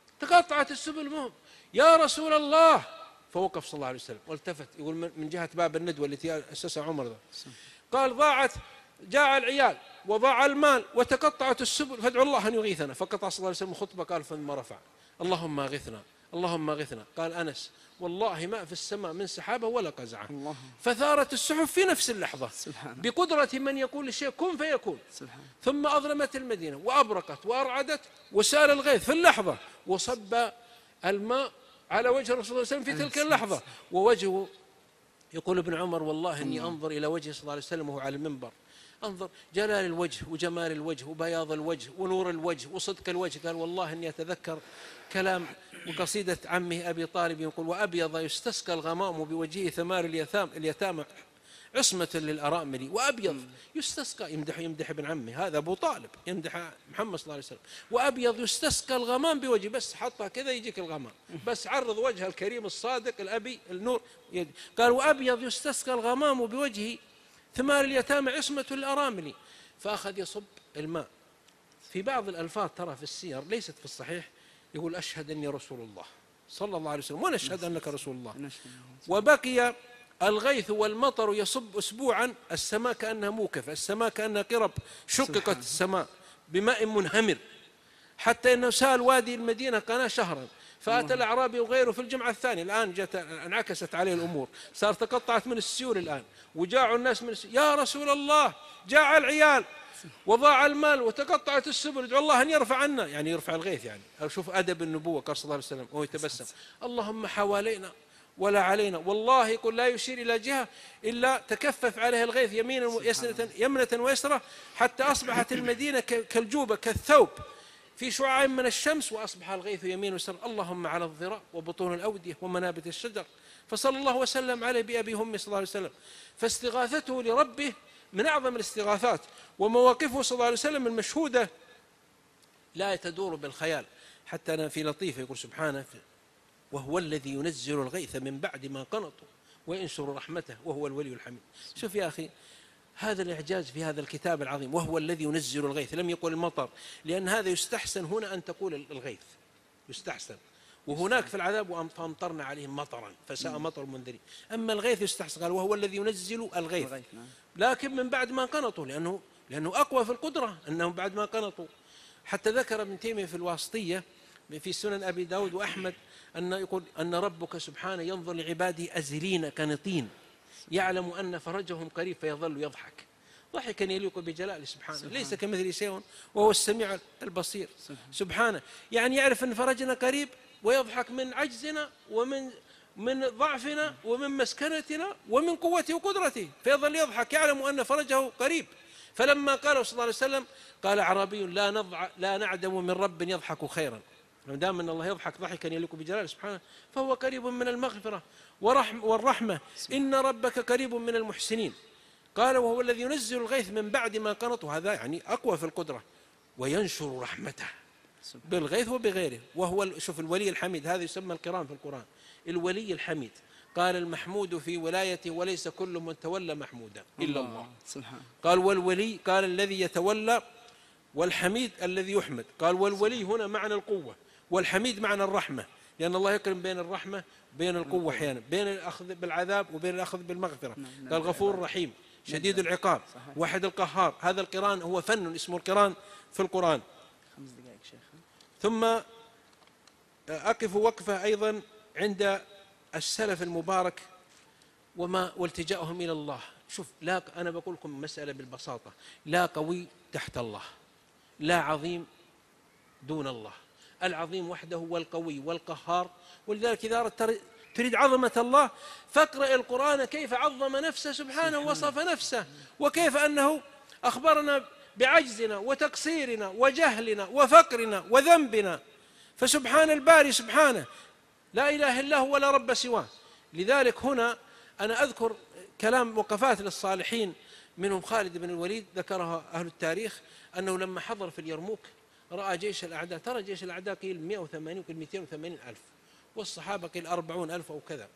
تقطعت السبل مهم يا رسول الله. فوقف صلى الله عليه وسلم والتفت يقول من جهة باب الندوة التي أسسها عمر ذا، قال ضاعت جاع العيال وضاع المال وتقطعت السبل فادعوا الله أن يغيثنا. فقطع صلى الله عليه وسلم الخطبة قال ثم رفع اللهم اغثنا اللهم اغثنا. قال أنس والله ما في السماء من سحابة ولا قزعة، فثارت السحب في نفس اللحظة بقدرة من يقول الشيء كن فيكون. ثم أظلمت المدينة وأبرقت وأرعدت وسال الغيث في اللحظة، وصب الماء على وجه الرسول صلى الله عليه وسلم في تلك اللحظة، ووجهه يقول ابن عمر والله إني أنظر إلى وجه صلى الله عليه وسلم وهو على المنبر، أنظر جلال الوجه وجمال الوجه وبياض الوجه ونور الوجه وصدق الوجه. قال والله إني أتذكر كلام وقصيدة عمه أبي طالب يقول وأبيض يستسقى الغمام بوجهه ثمار اليتام اليتامى عصمة للأرامل، وأبيض يستسقى يمدح يمدح ابن عمه هذا أبو طالب يمدح محمد صلى الله عليه وسلم، وأبيض يستسقى الغمام بوجهه، بس حطها كذا يجيك الغمام، بس عرض وجه الكريم الصادق الأبي النور. قال وأبيض يستسقى الغمام بوجهه ثمار اليتامى عصمة الأرامل. فأخذ يصب الماء. في بعض الألفاظ ترى في السير ليست في الصحيح يقول أشهد أني رسول الله صلى الله عليه وسلم ونشهد أنك رسول الله. وبقي الغيث والمطر يصب أسبوعا، السماء كأنها موكفة، السماء كأنها قرب، شققت السماء بماء منهمر، حتى أنه سال وادي المدينة قناة شهرا. فأتى الأعرابي وغيره في الجمعة الثانية، الآن جت انعكست عليه الأمور، صار تقطعت من السيول الآن، وجاعوا الناس من السيول. يا رسول الله جاع العيال وضاع المال وتقطعت السبل ادعو الله أن يرفع عنا، يعني يرفع الغيث. يعني شوف أدب النبوة قال صلى الله عليه وسلم وهو يتبسم اللهم حوالينا ولا علينا. والله يقول لا يشير إلى جهة إلا تكفف عليها الغيث يمينا ويسرة يمنة ويسرة، حتى أصبحت المدينة كالجوبة كالثوب في شعاع من الشمس، وأصبح الغيث يمين ويسر. اللهم على الذراع وبطون الأودية ومنابت الشجر. فصلى الله وسلم عليه بأبي وأمي صلى الله عليه وسلم. فاستغاثته لربه من أعظم الاستغاثات، ومواقفه صلى الله عليه وسلم المشهودة لا تدور بالخيال. حتى أنا في لطيفة يقول سبحانه وهو الذي ينزل الغيث من بعد ما قنطوا وينشر رحمته وهو الولي الحميد. شوف يا أخي هذا الإعجاز في هذا الكتاب العظيم، وهو الذي ينزل الغيث، لم يقل المطر، لأن هذا يستحسن هنا أن تقول الغيث يستحسن، وهناك في العذاب فأمطرنا عليهم مطرا فساء مطر المنذرين. أما الغيث يستحسن، قال وهو الذي ينزل الغيث لكن من بعد ما قنطوا، لأنه لأنه أقوى في القدرة أنهم بعد ما قنطوا. حتى ذكر ابن تيمية في الواسطية في سنن أبي داود وأحمد أن يقول أن ربك سبحانه ينظر لعباده أزلين كنطين يعلم أن فرجهم قريب فيظل يضحك ضحكا يليق بجلاله سبحانه، سبحانه. ليس كمثل شيء وهو السميع البصير سبحانه. سبحانه يعني يعرف أن فرجنا قريب ويضحك من عجزنا ومن من ضعفنا ومن مسكنتنا ومن قوته وقدرته، فيظل يضحك يعلم أن فرجه قريب. فلما قال صلى الله عليه وسلم قال أعرابي لا نضع لا نعدم من رب يضحك خيرا، ما دام أن الله يضحك ضحكا يليق بجلاله سبحانه فهو قريب من المغفرة ورحم والرحمة. إن ربك قريب من المحسنين. قال وهو الذي ينزل الغيث من بعد ما قنطوا، هذا يعني أقوى في القدرة، وينشر رحمته بالغيث وبغيره، وهو شوف الولي الحميد، هذا يسمى القران في القرآن، الولي الحميد. قال المحمود في ولايته وليس كل من تولى محمودا إلا الله. سبحان. قال والولي، قال الذي يتولى، والحميد الذي يحمد. قال والولي هنا معنى القوة، والحميد معنى الرحمة، لأن الله يكرم بين الرحمة وبين القوة أحيانا، بين الأخذ بالعذاب وبين الأخذ بالمغفرة. قال غفور رحيم شديد العقاب واحد القهار. هذا القران هو فن اسمه القران في القرآن. خمس دقائق شيخ. ثم أقف وقفة أيضا عند السلف المبارك وما والتجاؤهم إلى الله. شوف، لا أنا بقول لكم مسألة بالبساطة، لا قوي تحت الله، لا عظيم دون الله، العظيم وحده هو القوي والقهار. ولذلك إذا تريد عظمة الله فاقرأ القرآن كيف عظم نفسه سبحانه وصف نفسه، وكيف أنه أخبرنا بعجزنا وتقصيرنا وجهلنا وفقرنا وذنبنا. فسبحان الباري سبحانه لا إله إلا هو ولا رب سواه. لذلك هنا أنا أذكر كلام وقفات للصالحين، منهم خالد بن الوليد ذكرها أهل التاريخ، أنه لما حضر في اليرموك رأى جيش الأعداء، ترى جيش الأعداء قيل مئة وثمانين وقيل مئتين وثمانين ألف، والصحابة قيل أربعون ألف أو كذا.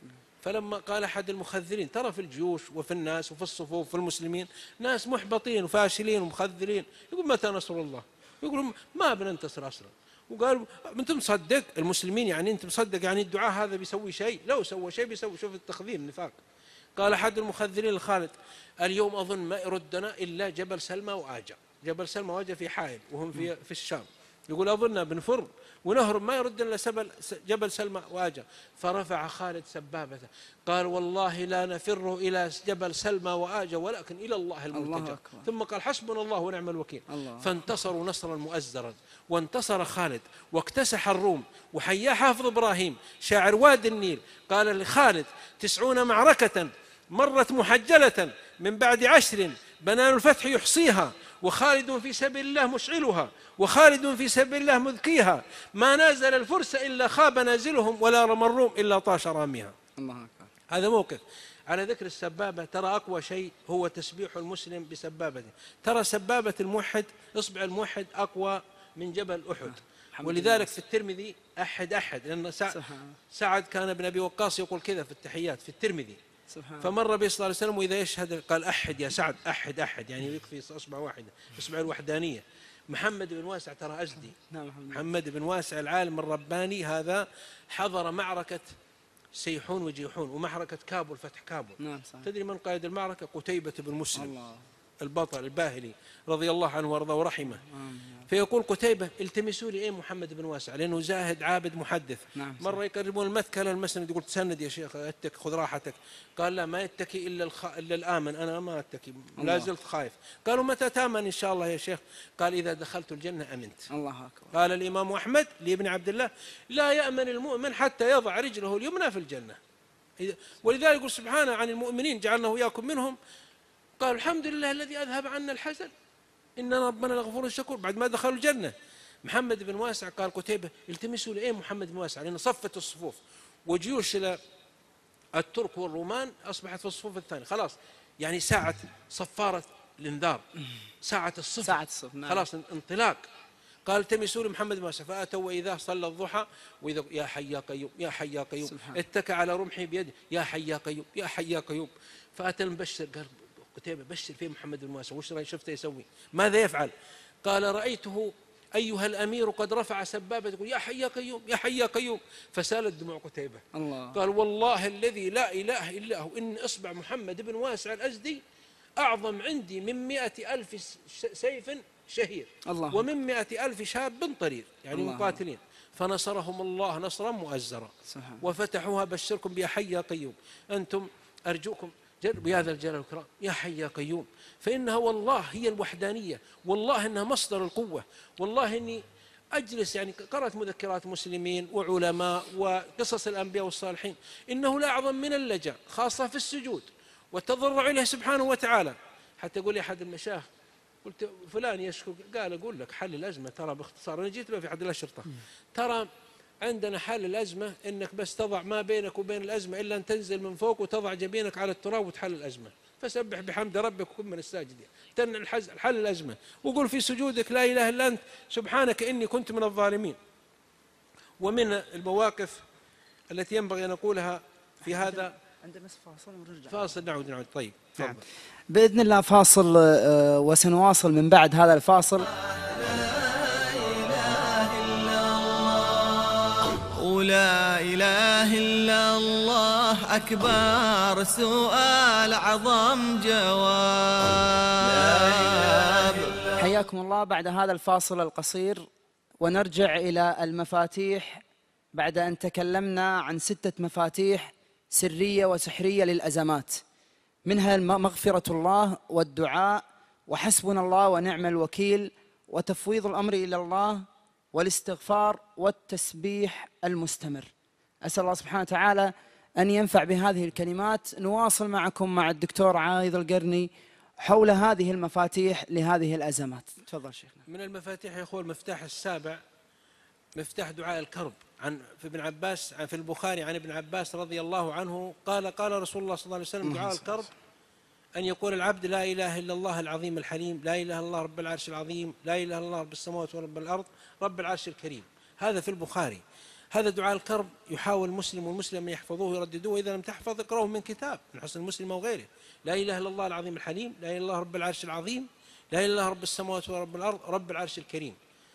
فلما قال أحد المخذلين، ترى في الجيوش وفي الناس وفي الصفوف في المسلمين ناس محبطين وفاشلين ومخذلين، يقول متى نصر الله؟ يقولون ما بننتصر أصلا. وقال أنت مصدق المسلمين؟ يعني أنت مصدق يعني الدعاء هذا بيسوي شيء؟ لو سوى شيء بيسوي، شوف التخذيل نفاق. قال أحد المخذلين لخالد اليوم أظن ما يردنا إلا جبل سلمى وآجا. جبل سلمى وآجا في حائل وهم في, في الشام، يقول أظن بنفر ونهرب ما يرد إلا جبل سلمى وآجا. فرفع خالد سبابته قال والله لا نفر إلى جبل سلمى وآجا ولكن إلى الله الملتجأ. ثم قال حسبنا الله ونعم الوكيل. فانتصروا نصرا مؤزرا، وانتصر خالد واكتسح الروم، وحيا حافظ إبراهيم شاعر وادي النيل قال لخالد تسعون معركة مرت محجلة من بعد عشر بنان الفتح يحصيها، وخالد في سبيل الله مشعلها، وخالد في سبيل الله مذكيها، ما نازل الفرس إلا خاب نازلهم ولا رمى الروم إلا طاش راميها. الله أكبر. هذا موقف. على ذكر السبابة، ترى أقوى شيء هو تسبيح المسلم بسبابته. ترى سبابة الموحد، إصبع الموحد أقوى من جبل أحد. ولذلك في الترمذي أحد أحد، لأن سعد كان ابن أبي وقاص يقول كذا في التحيات في الترمذي. فمر به صلى الله عليه وسلم وإذا يشهد قال أحد يا سعد، أحد أحد يعني يكفي إصبع واحدة، إصبع الوحدانية. محمد بن واسع ترى أزدي، محمد بن واسع العالم الرباني هذا حضر معركة سيحون وجيحون ومعركة كابل فتح كابل. تدري من قائد المعركة؟ قتيبة بن مسلم الله. البطل الباهلي رضي الله عنه وارضاه ورحمه. فيقول قتيبة التمسوا لي ايه محمد بن واسع، لأنه زاهد عابد محدث. نعم. مرة يقربون المثكل المسند يقول تسند يا شيخ اتك خذ راحتك، قال لا ما يتكي إلا, الخ... إلا الآمن، أنا ما أتكي لا زلت خايف. قالوا متى تامن إن شاء الله يا شيخ؟ قال إذا دخلت الجنة أمنت. الله أكبر. قال الإمام أحمد لابن عبد الله لا يأمن المؤمن حتى يضع رجله اليمنى في الجنة. ولذلك يقول سبحانه عن المؤمنين جعلنا وإياكم منهم، قال الحمد لله الذي أذهب عنا الحزن إن ربنا لغفور شكور، بعد ما دخلوا الجنة. محمد بن واسع قال قتيبة التمسوا لإيه محمد بن واسع، لأن صفت الصفوف وجيوش الترك والرومان أصبحت في الصفوف الثانية خلاص، يعني ساعة صفارة الإنذار، ساعة الصف، ساعة الصف نعم. خلاص انطلاق. قال التمسوا لمحمد بن واسع فأتوا وإذا صلى الضحى وإذا يا حي يا قيوم يا حي يا قيوم، اتكى على رمحه بيده يا حي يا قيوم يا حي يا قيوم. فأتى المبشر قال قتيبة بشر فيه محمد بن واسع، وش رأي شفته يسوي ماذا يفعل؟ قال رأيته أيها الأمير قد رفع سبابة يقول يا حي يا قيوم يا حي يا قيوم، فسالت دموع قتيبة. الله. قال والله الذي لا إله إلا هو إن إصبع محمد بن واسع الأزدي أعظم عندي من مئة ألف سيف شهير. الله. ومن مئة ألف شاب طرير يعني الله. مقاتلين. فنصرهم الله نصرا مؤزرا وفتحوها بشركم بيا حي يا قيوم، أنتم أرجوكم يا ذا الجلال والإكرام يا حي يا قيوم، فإنها والله هي الوحدانية، والله إنها مصدر القوة، والله إني أجلس يعني قرأت مذكرات مسلمين وعلماء وقصص الأنبياء والصالحين، إنه لا أعظم من اللجأ خاصة في السجود والتضرع إليه سبحانه وتعالى. حتى يقول لي أحد المشايخ قلت فلان يشكو، قال أقول لك حل الأزمة ترى باختصار، أنا جيت له في حد الأشرطة، ترى عندنا حل الأزمة إنك بس تضع ما بينك وبين الأزمة إلا أن تنزل من فوق وتضع جبينك على التراب وتحل الأزمة. فسبح بحمد ربك وكن من الساجدين، تن الحل الأزمة، وقل في سجودك لا إله إلا أنت سبحانك إني كنت من الظالمين. ومن المواقف التي ينبغي أن نقولها في هذا عندنا فاصل ونرجع. فاصل نعود نعود طيب نعم. بإذن الله فاصل وسنواصل من بعد هذا الفاصل. ولا إله إلا الله أكبر سؤال أعظم جواب. حياكم الله بعد هذا الفاصل القصير، ونرجع إلى المفاتيح بعد أن تكلمنا عن ستة مفاتيح سرية وسحرية للأزمات، منها مغفرة الله والدعاء وحسبنا الله ونعم الوكيل وتفويض الأمر إلى الله والاستغفار والتسبيح المستمر. أسأل الله سبحانه وتعالى أن ينفع بهذه الكلمات. نواصل معكم مع الدكتور عايض القرني حول هذه المفاتيح لهذه الأزمات. تفضل شيخنا. من المفاتيح يا أخوة المفتاح السابع مفتاح دعاء الكرب. عن في ابن عباس في البخاري عن ابن عباس رضي الله عنه قال قال رسول الله صلى الله عليه وسلم دعاء الكرب أن يقول العبد لا إله إلا الله العظيم الحليم، لا إله إلا الله رب العرش العظيم، لا إله إلا الله رب السماوات ورب الأرض رب العرش الكريم. هذا في البخاري. هذا دعاء الكرب يحاول المسلم والمسلم أن يحفظوه ويرددوه، وإذا لم تحفظ اقرأوه من كتاب من حسن المسلم أو غيره. لا إله إلا الله العظيم الحليم، لا إله إلا الله رب العرش العظيم، لا إله إلا الله رب السماوات ورب الأرض رب العرش الكريم.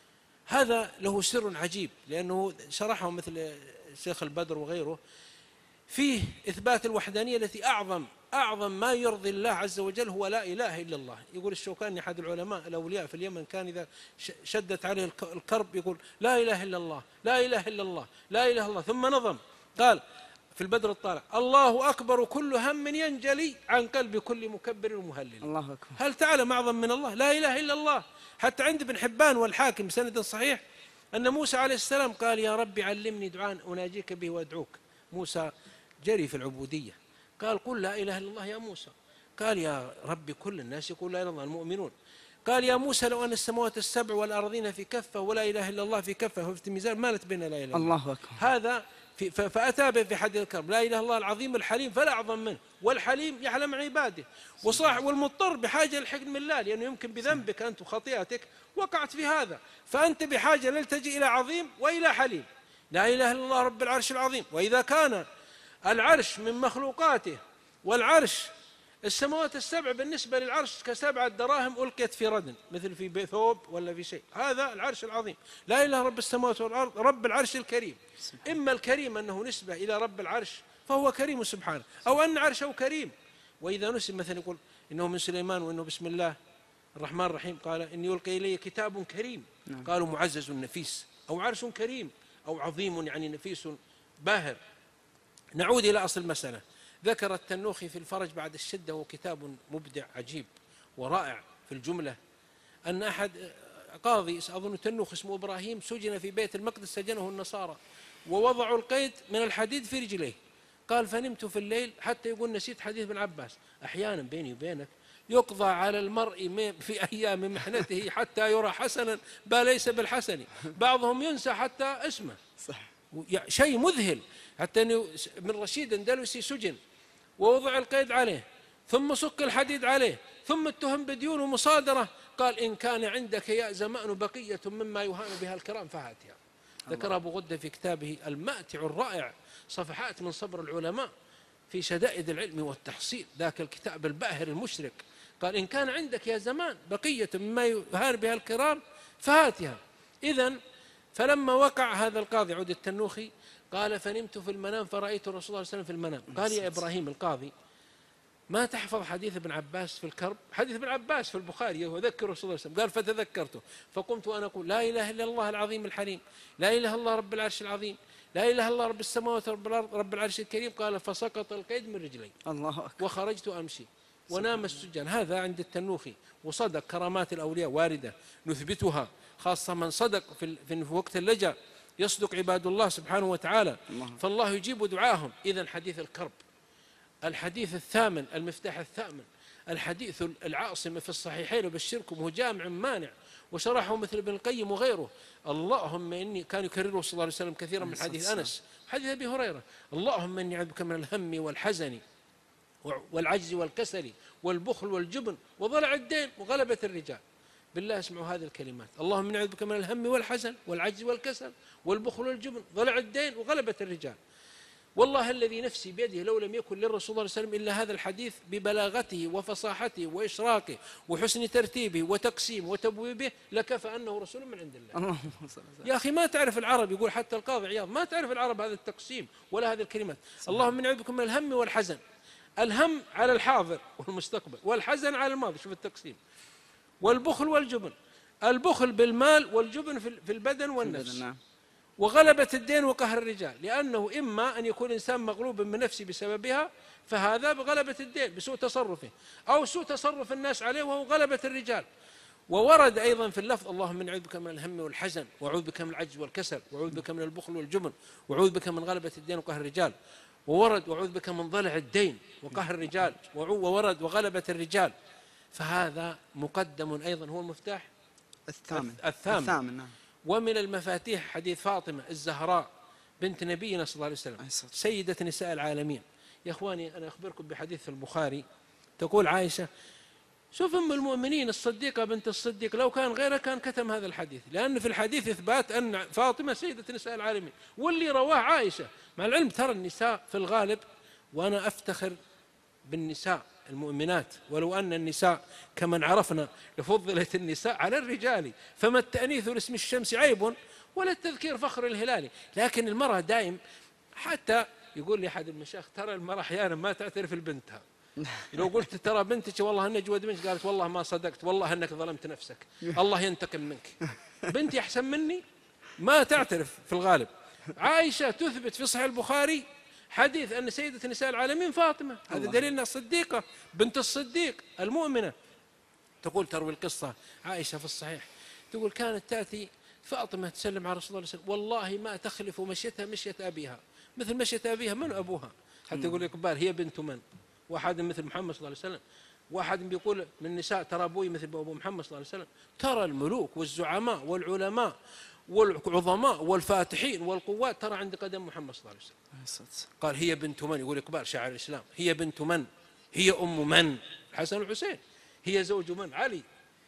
هذا له سر عجيب لأنه شرحه مثل شيخ البدر وغيره، فيه إثبات الوحدانية التي أعظم أعظم ما يرضي الله عز وجل هو لا إله إلا الله. يقول الشوكاني أحد العلماء الأولياء في اليمن كان إذا شدت عليه الكرب يقول لا إله إلا الله لا إله إلا الله لا إله إلا الله، ثم نظم قال في البدر الطالع الله أكبر كل هم ينجلي عن قلب كل مكبر ومهلل. الله أكبر. هل تعلم أعظم من الله؟ لا إله إلا الله. حتى عند ابن حبان والحاكم بسند صحيح أن موسى عليه السلام قال يا ربي علمني دعاء أناجيك به وأدعوك. موسى جري في العبودية، قال قل لا إله إلا الله يا موسى. قال يا ربي كل الناس يقول لا إله إلا الله المؤمنون. قال يا موسى لو أن السماوات السبع والأرضين في كفة ولا إله إلا الله في كفة وفي ميزان مالت بين لا إله إلا الله. الله أكبر. هذا في فأتى به في حديث الكرب لا إله إلا الله العظيم الحليم فلا أعظم منه، والحليم يحلم عباده، وصاح والمضطر بحاجة للحكم الله لأنه يمكن بذنبك أنت وخطيئتك وقعت في هذا، فأنت بحاجة للتجئ إلى عظيم وإلى حليم. لا إله إلا الله رب العرش العظيم. وإذا كان العرش من مخلوقاته والعرش السماوات السبع بالنسبة للعرش كسبعة دراهم ألقيت في ردن مثل في ثوب ولا في شيء، هذا العرش العظيم. لا إله رب السماوات والأرض رب العرش الكريم. إما الكريم أنه نسبة إلى رب العرش فهو كريم سبحانه، أو أن عرشه كريم. وإذا نسب مثلا يقول إنه من سليمان وإنه بسم الله الرحمن الرحيم قال إني يلقي إلي كتاب كريم، قالوا معزز نفيس أو عرش كريم أو عظيم يعني نفيس باهر. نعود إلى أصل المسألة. ذكر التنوخي في الفرج بعد الشدة وهو كتاب مبدع عجيب ورائع في الجملة أن أحد قاضي أظن تنوخ اسمه إبراهيم سجن في بيت المقدس سجنه النصارى ووضعوا القيد من الحديد في رجليه. قال فنمت في الليل حتى يقول نسيت حديث ابن عباس. أحيانا بيني وبينك يقضى على المرء في أيام محنته حتى يرى حسنا بل ليس بالحسن، بعضهم ينسى حتى اسمه. صح. شيء مذهل. حتى أنه من رشيد اندلسي سجن ووضع القيد عليه ثم صك الحديد عليه ثم اتهم بديون ومصادرة. قال إن كان عندك يا زمان بقية مما يهان بها الكرام فهاتها. ذكر أبو غدة في كتابه الماتع الرائع صفحات من صبر العلماء في شدائد العلم والتحصيل، ذاك الكتاب الباهر المشرك. قال إن كان عندك يا زمان بقية مما يهان بها الكرام فهاتها. إذن فلما وقع هذا القاضي عود التنوخي قال فنمت في المنام فرأيت الرسول صلى الله عليه وسلم في المنام. قال يا إبراهيم القاضي ما تحفظ حديث ابن عباس في الكرب؟ حديث ابن عباس في البخاري وذكر الرسول صلى الله عليه وسلم. قال فتذكرته فقمت وأنا أقول لا إله إلا الله العظيم الحليم، لا إله إلا الله رب العرش العظيم، لا إله إلا الله رب السماوات ورب الأرض رب العرش الكريم. قال فسقط القيد من رجلي الله أكبر وخرجت أمشي ونام السجان. هذا عند التنوخي. وصدق كرامات الأولياء واردة نثبتها، خاصة من صدق في وقت اللجأ يصدق عباد الله سبحانه وتعالى فالله يجيب دعاهم. إذن حديث الكرب. الحديث الثامن المفتاح الثامن الحديث العاصم في الصحيحين وبشركم هو جامع مانع وشرحه مثل ابن القيم وغيره. اللهم إني كان يكرره صلى الله عليه وسلم كثيرا من حديث أنس حديث أبي هريرة اللهم إني أعوذ بك من الهم والحزن والعجز والكسل والبخل والجبن وضلع الدين وغلبة الرجال. بالله اسمعوا هذه الكلمات: اللهم نعوذ بك من الهم والحزن والعجز والكسل والبخل والجبن ضلع الدين وغلبة الرجال. والله الذي نفسي بيده لو لم يكن للرسول صلى الله عليه وسلم إلا هذا الحديث ببلاغته وفصاحته وإشراقه وحسن ترتيبه وتقسيمه وتبويبه لكفى أنه رسول من عند الله. يا أخي ما تعرف العرب، يقول حتى القاضي عياض ما تعرف العرب هذا التقسيم ولا هذه الكلمات. اللهم نعوذ بك من الهم والحزن. الهم على الحاضر والمستقبل، والحزن على الماضي، شوف التقسيم. والبخل والجبن، البخل بالمال والجبن في البدن والنفس. وغلبة الدين وقهر الرجال، لأنه إما أن يكون إنسان مغلوب من نفسه بسببها فهذا بغلبة الدين بسوء تصرفه، أو سوء تصرف الناس عليه وهو غلبة الرجال. وورد أيضا في اللفظ: اللهم نعوذ بك من الهم والحزن، وأعوذ بك من العجز والكسل، وأعوذ بك من البخل والجبن، وأعوذ بك من غلبة الدين وقهر الرجال. وورد: وأعوذ بك من ضلع الدين وقهر الرجال. وورد: وغلبة الرجال. فهذا مقدم أيضا، هو المفتاح الثامن الثامن, الثامن. نعم. ومن المفاتيح حديث فاطمة الزهراء بنت نبينا صلى الله عليه وسلم سيدة نساء العالمين. يا إخواني أنا أخبركم بحديث في البخاري، تقول عائشة: شوف أم المؤمنين الصديقة بنت الصديق لو كان غيرها كان كتم هذا الحديث، لأن في الحديث إثبات أن فاطمة سيدة نساء العالمين، واللي رواه عائشة. مع العلم ترى النساء في الغالب، وأنا أفتخر بالنساء المؤمنات، ولو أن النساء كمن عرفنا لفضلت النساء على الرجال، فما التأنيث لاسم الشمس عيب ولا التذكير فخر الهلال. لكن المرأة دائم، حتى يقول لي أحد المشايخ: ترى المرأة أحيانا ما تعترف لبنتها. لو قلت ترى بنتك والله أنك جود بنتك، قالت والله ما صدقت، والله أنك ظلمت نفسك، الله ينتقم منك. بنتي أحسن مني؟ ما تعترف في الغالب. عائشة تثبت في صحيح البخاري حديث أن سيدة نساء العالمين فاطمة، هذا دليل أنها صديقة بنت الصديق المؤمنة. تقول تروي القصة عائشة في الصحيح، تقول: كانت تأتي فاطمة تسلم على رسول الله صلى الله عليه وسلم، والله ما تخلف مشيتها مشية أبيها، مثل مشية أبيها. من أبوها؟ حتى يقول إقبال: هي بنت من؟ واحد مثل محمد صلى الله عليه وسلم. واحد بيقول من النساء: ترى أبوي مثل أبو محمد صلى الله عليه وسلم. ترى الملوك والزعماء والعلماء والعظماء والفاتحين والقوات ترى عند قدم محمد صلى الله عليه وسلم. قال: هي بنت من؟ يقول إقبال شاعر الإسلام: هي بنت من؟ هي أم من؟ الحسن والحسين. هي زوج من؟ علي.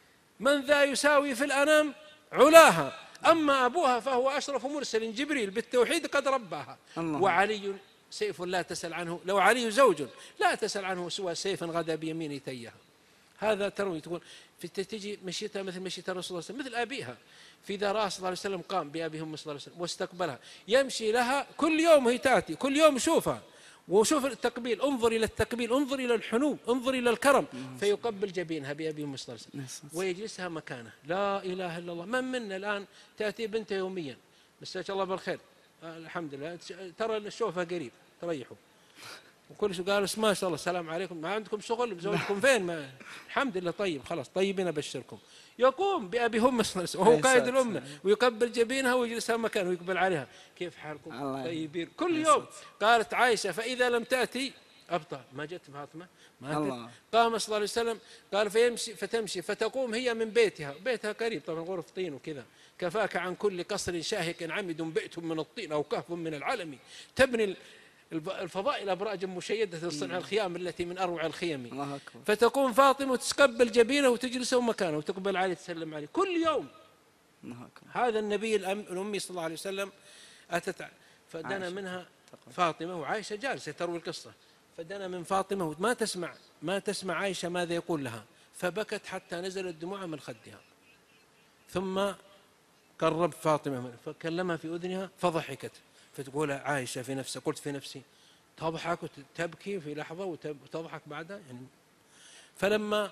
من ذا يساوي في الأنام علاها، أما أبوها فهو أشرف مرسل جبريل بالتوحيد قد رباها. الله. وعلي سيف لا تسأل عنه، لو علي زوج لا تسأل عنه سوى سيفا غدا بيمين تيها. هذا تروي تقول في تجي مشيتها مثل مشية الرسول صلى الله عليه وسلم، مثل أبيها. في ذا رأى صلى الله عليه وسلم قام بأبي هم صلى الله عليه وسلم واستقبلها، يمشي لها كل يوم، هي تأتي كل يوم شوفها، وشوف التقبيل، انظر إلى التقبيل، انظر إلى الحنو، انظر إلى الكرم، فيقبل جبينها بأبي هم صلى الله عليه وسلم ويجلسها مكانه. لا إله إلا الله. من منا الآن تأتي بنته يوميا، مساك الله بالخير، الحمد لله، ترى الشوفة قريب، تريحوا، وكل شيء قالوا ما شاء الله السلام عليكم، ما عندكم شغل، زوجكم فين؟ ما الحمد لله طيب خلاص طيبين أبشركم. يقوم بأبي هم وهو قائد الأمة ويقبل جبينها ويجلسها مكانه ويقبل عليها: كيف حالكم؟ طيبين. كل يوم. قالت عائشة: فإذا لم تأتي أبطأ. ما جت فاطمة ما أتت. قام صلى الله عليه وسلم قال: فيمشي فتمشي فتقوم هي من بيتها، بيتها قريب طبعا غرف طين وكذا، كفاك عن كل قصر شاهق عمد بئت من الطين أو كهف من العلم، تبني الفضائل أبراج مشيدة تصنع الخيام التي من أروع الخيم. فتقوم فاطمة وتقبل جبينه وتجلسه مكانه وتقبل عليه تسلم عليه كل يوم. هذا النبي الأمي صلى الله عليه وسلم أتت فدنا منها فاطمة، وعائشة جالسة تروي القصة، فدنا من فاطمة وما تسمع ما تسمع عائشة ماذا يقول لها، فبكت حتى نزلت دموعها من خدها. ثم قرب فاطمة فكلمها في أذنها فضحكت، فتقول عائشة في نفسها: قلت في نفسي تضحك وتبكي في لحظة وتضحك بعدها يعني. فلما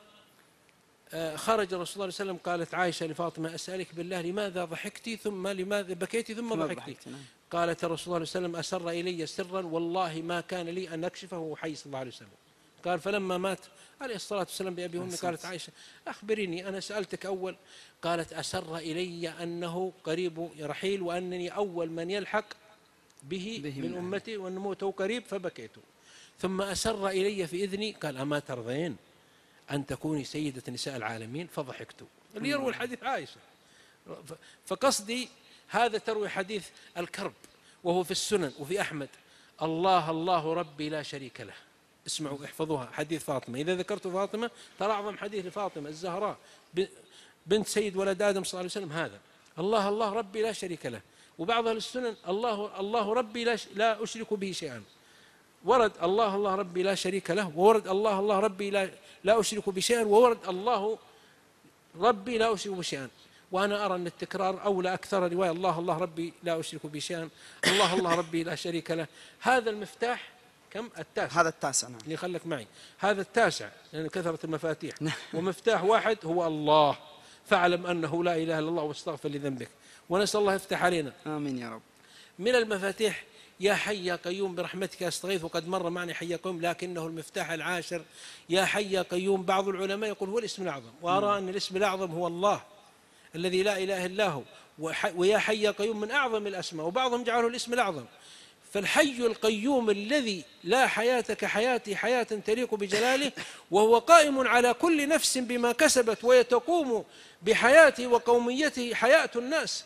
خرج الرسول صلى الله عليه وسلم قالت عائشة لفاطمة: أسألك بالله لماذا ضحكتي ثم لماذا بكيتي ثم ضحكتي؟ قالت الرسول صلى الله عليه وسلم: أسر إلي سرا والله ما كان لي أن أكشفه وهو حي صلى الله عليه وسلم. قال: فلما مات عليه الصلاة والسلام بأبي أمي قالت عائشة: أخبريني أنا سألتك أول. قالت: أسر إلي أنه قريب رحيل وأنني أول من يلحق به, به من أمتي وأن موته قريب، فبكيت. ثم أسر إلي في إذني قال: أما ترضين أن تكوني سيدة نساء العالمين؟ فضحكت. اللي يروي الحديث عائشة. فقصدي هذا تروي حديث الكرب وهو في السنن وفي أحمد: الله الله ربي لا شريك له، اسمعوا احفظوها، حديث فاطمة. إذا ذكرت فاطمة ترى أعظم حديث لفاطمة الزهراء بنت سيد ولد آدم صلى الله عليه وسلم هذا: الله الله ربي لا شريك له. وبعض أهل السنن: الله الله ربي لا, لا أشرك به شيئا. ورد الله الله ربي لا شريك له، وورد الله الله ربي لا, لا أشرك بشيئا، وورد الله ربي لا أشرك بشيئا. وأنا أرى أن التكرار أولى أكثر رواية الله الله ربي لا أشرك بشيئا، الله الله ربي لا شريك له. هذا المفتاح كم؟ التاسع. هذا التاسع. نعم. اللي خلك معي هذا التاسع، لأن كثرة المفاتيح. ومفتاح واحد هو الله، فاعلم أنه لا إله إلا الله واستغفر لذنبك. ونسأل الله يفتح علينا. آمين يا رب. من المفاتيح يا حي يا قيوم برحمتك أستغيث، وقد مر معنا حي يا قيوم، لكنه المفتاح العاشر يا حي يا قيوم. بعض العلماء يقول هو الاسم الأعظم، وأرى أن الاسم الأعظم هو الله الذي لا إله إلا هو، ويا حي يا قيوم من أعظم الأسماء، وبعضهم جعله الاسم الأعظم. فالحي القيوم الذي لا حياة كحياتي حياة تليق بجلاله، وهو قائم على كل نفس بما كسبت، ويتقوم بحياته وقوميته حياة الناس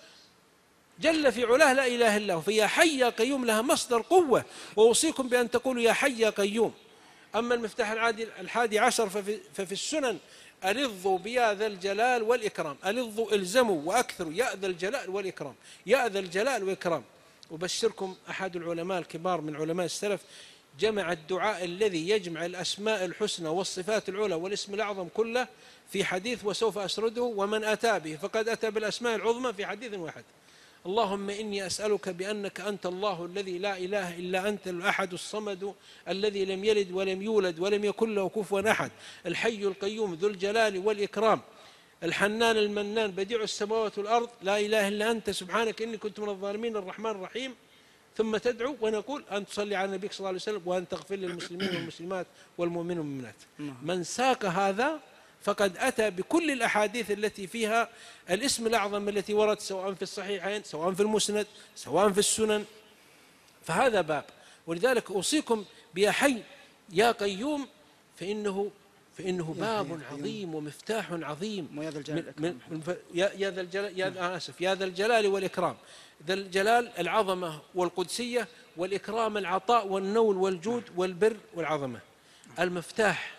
جل في علاه لا إله إلا هو. فيا حي يا قيوم لها مصدر قوة، وأوصيكم بأن تقولوا يا حي يا قيوم. أما المفتاح الحادي عشر ففي, ففي السنن: ألظوا بيا ذا الجلال والإكرام. ألظوا إلزموا وأكثروا يا ذا الجلال والإكرام، يا ذا الجلال والإكرام. وبشركم أحد العلماء الكبار من علماء السلف جمع الدعاء الذي يجمع الأسماء الحسنى والصفات العلى والاسم الأعظم كله في حديث وسوف أسرده: ومن أتى به فقد أتى بالأسماء العظمى في حديث واحد. اللهم إني أسألك بأنك أنت الله الذي لا إله إلا أنت الأحد الصمد الذي لم يلد ولم يولد ولم يكن له كفوا أحد، الحي القيوم ذو الجلال والإكرام، الحنان المنان بديع السماوات والأرض، لا إله إلا أنت سبحانك إني كنت من الظالمين، الرحمن الرحيم. ثم تدعو ونقول أن تصلي على النبي صلى الله عليه وسلم، وأن تغفر للمسلمين والمسلمات والمؤمنين والمؤمنات. من ساق هذا فقد أتى بكل الأحاديث التي فيها الاسم الأعظم التي ورد، سواء في الصحيحين سواء في المسند سواء في السنن. فهذا باب. ولذلك أوصيكم بيا حي يا قيوم، فإنه فإنه باب عظيم ومفتاح عظيم. يا ذا الجلال من من يا ذا الجلال يا آسف يا ذا الجلال والإكرام. ذا الجلال العظمة والقدسية، والإكرام العطاء والنول والجود والبر والعظمة. المفتاح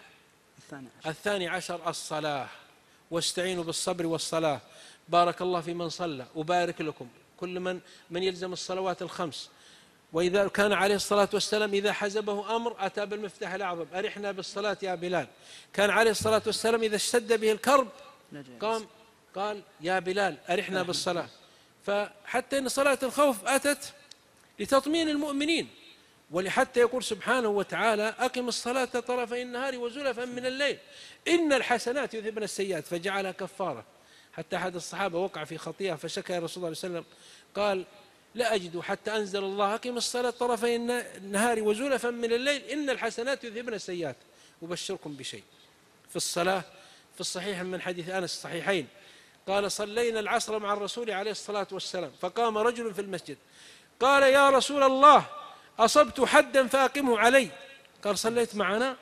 الثاني عشر الصلاة: واستعينوا بالصبر والصلاة. بارك الله في من صلى، وبارك لكم كل من من يلزم الصلوات الخمس. وإذا كان عليه الصلاة والسلام إذا حزبه أمر أتى بالمفتاح الأعظم: أرحنا بالصلاة يا بلال. كان عليه الصلاة والسلام إذا اشتد به الكرب قام قال: يا بلال أرحنا بالصلاة. فحتى إن صلاة الخوف أتت لتطمين المؤمنين، ولحتى يقول سبحانه وتعالى: أقم الصلاة طرفي النهار وزلفا من الليل إن الحسنات يذهبن السيئات، فجعلها كفارة. حتى أحد الصحابة وقع في خطيئة فشكى رسول الله صلى الله عليه وسلم قال: لا أجد حتى أنزل الله أقم الصلاة طرفي النهار وزلفا من الليل إن الحسنات يذهبن السيئات. وبشركم بشيء في الصلاة في الصحيح من حديث أنس الصحيحين قال: صلينا العصر مع الرسول عليه الصلاة والسلام، فقام رجل في المسجد قال: يا رسول الله أصبت حدا فأقمه علي. قال: صليت معنا؟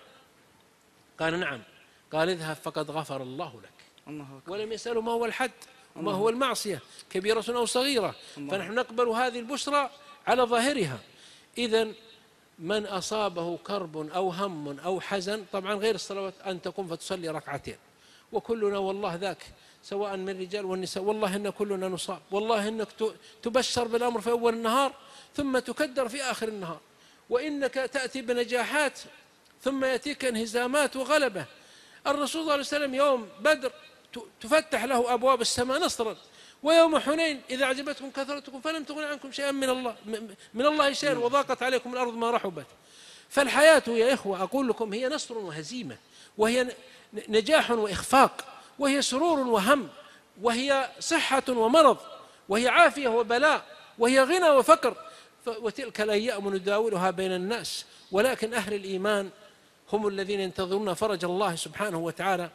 قال: نعم. قال: اذهب فقد غفر الله لك. الله أكبر. ولم يسأله ما هو الحد وما هو المعصية، كبيرة أو صغيرة. فنحن نقبل هذه البشرى على ظاهرها. إذن من أصابه كرب أو هم أو حزن، طبعا غير الصلوات، أن تقوم فتصلي ركعتين. وكلنا والله ذاك، سواء من الرجال والنساء، والله إن كلنا نصاب، والله إنك تبشر بالأمر في أول النهار ثم تكدر في آخر النهار، وإنك تأتي بنجاحات ثم يأتيك انهزامات وغلبة. الرسول صلى الله عليه وسلم يوم بدر تفتح له أبواب السماء نصرا، ويوم حنين إذا أعجبتكم كثرتكم فلم تغن عنكم شيئا من الله من الله شيئا وضاقت عليكم الأرض ما رحبت. فالحياة يا إخوة أقول لكم هي نصر وهزيمة، وهي نجاح وإخفاق، وهي سرور وهم، وهي صحة ومرض، وهي عافية وبلاء، وهي غنى وفقر. وتلك الأيام نداولها بين الناس، ولكن أهل الإيمان هم الذين ينتظرون فرج الله سبحانه وتعالى.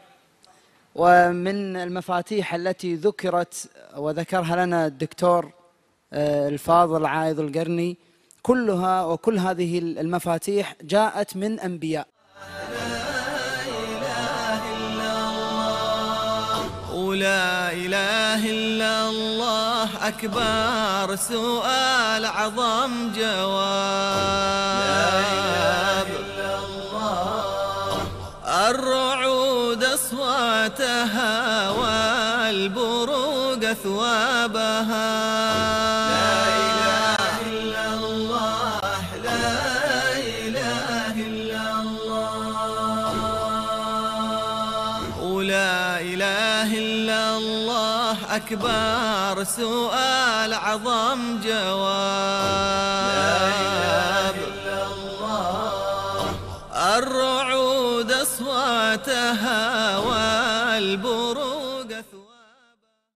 ومن المفاتيح التي ذكرت وذكرها لنا الدكتور الفاضل عايض القرني، كلها وكل هذه المفاتيح جاءت من أنبياء. ولا إله إلا الله أكبر سؤال عظم جواب. لا إله إلا الله أصواتها والبروق أثوابها. لا إله إلا الله، لا إله إلا الله، ولا إله إلا الله أكبر سؤال عظم جواب. الرعود أصواتها والبروق أثوابها.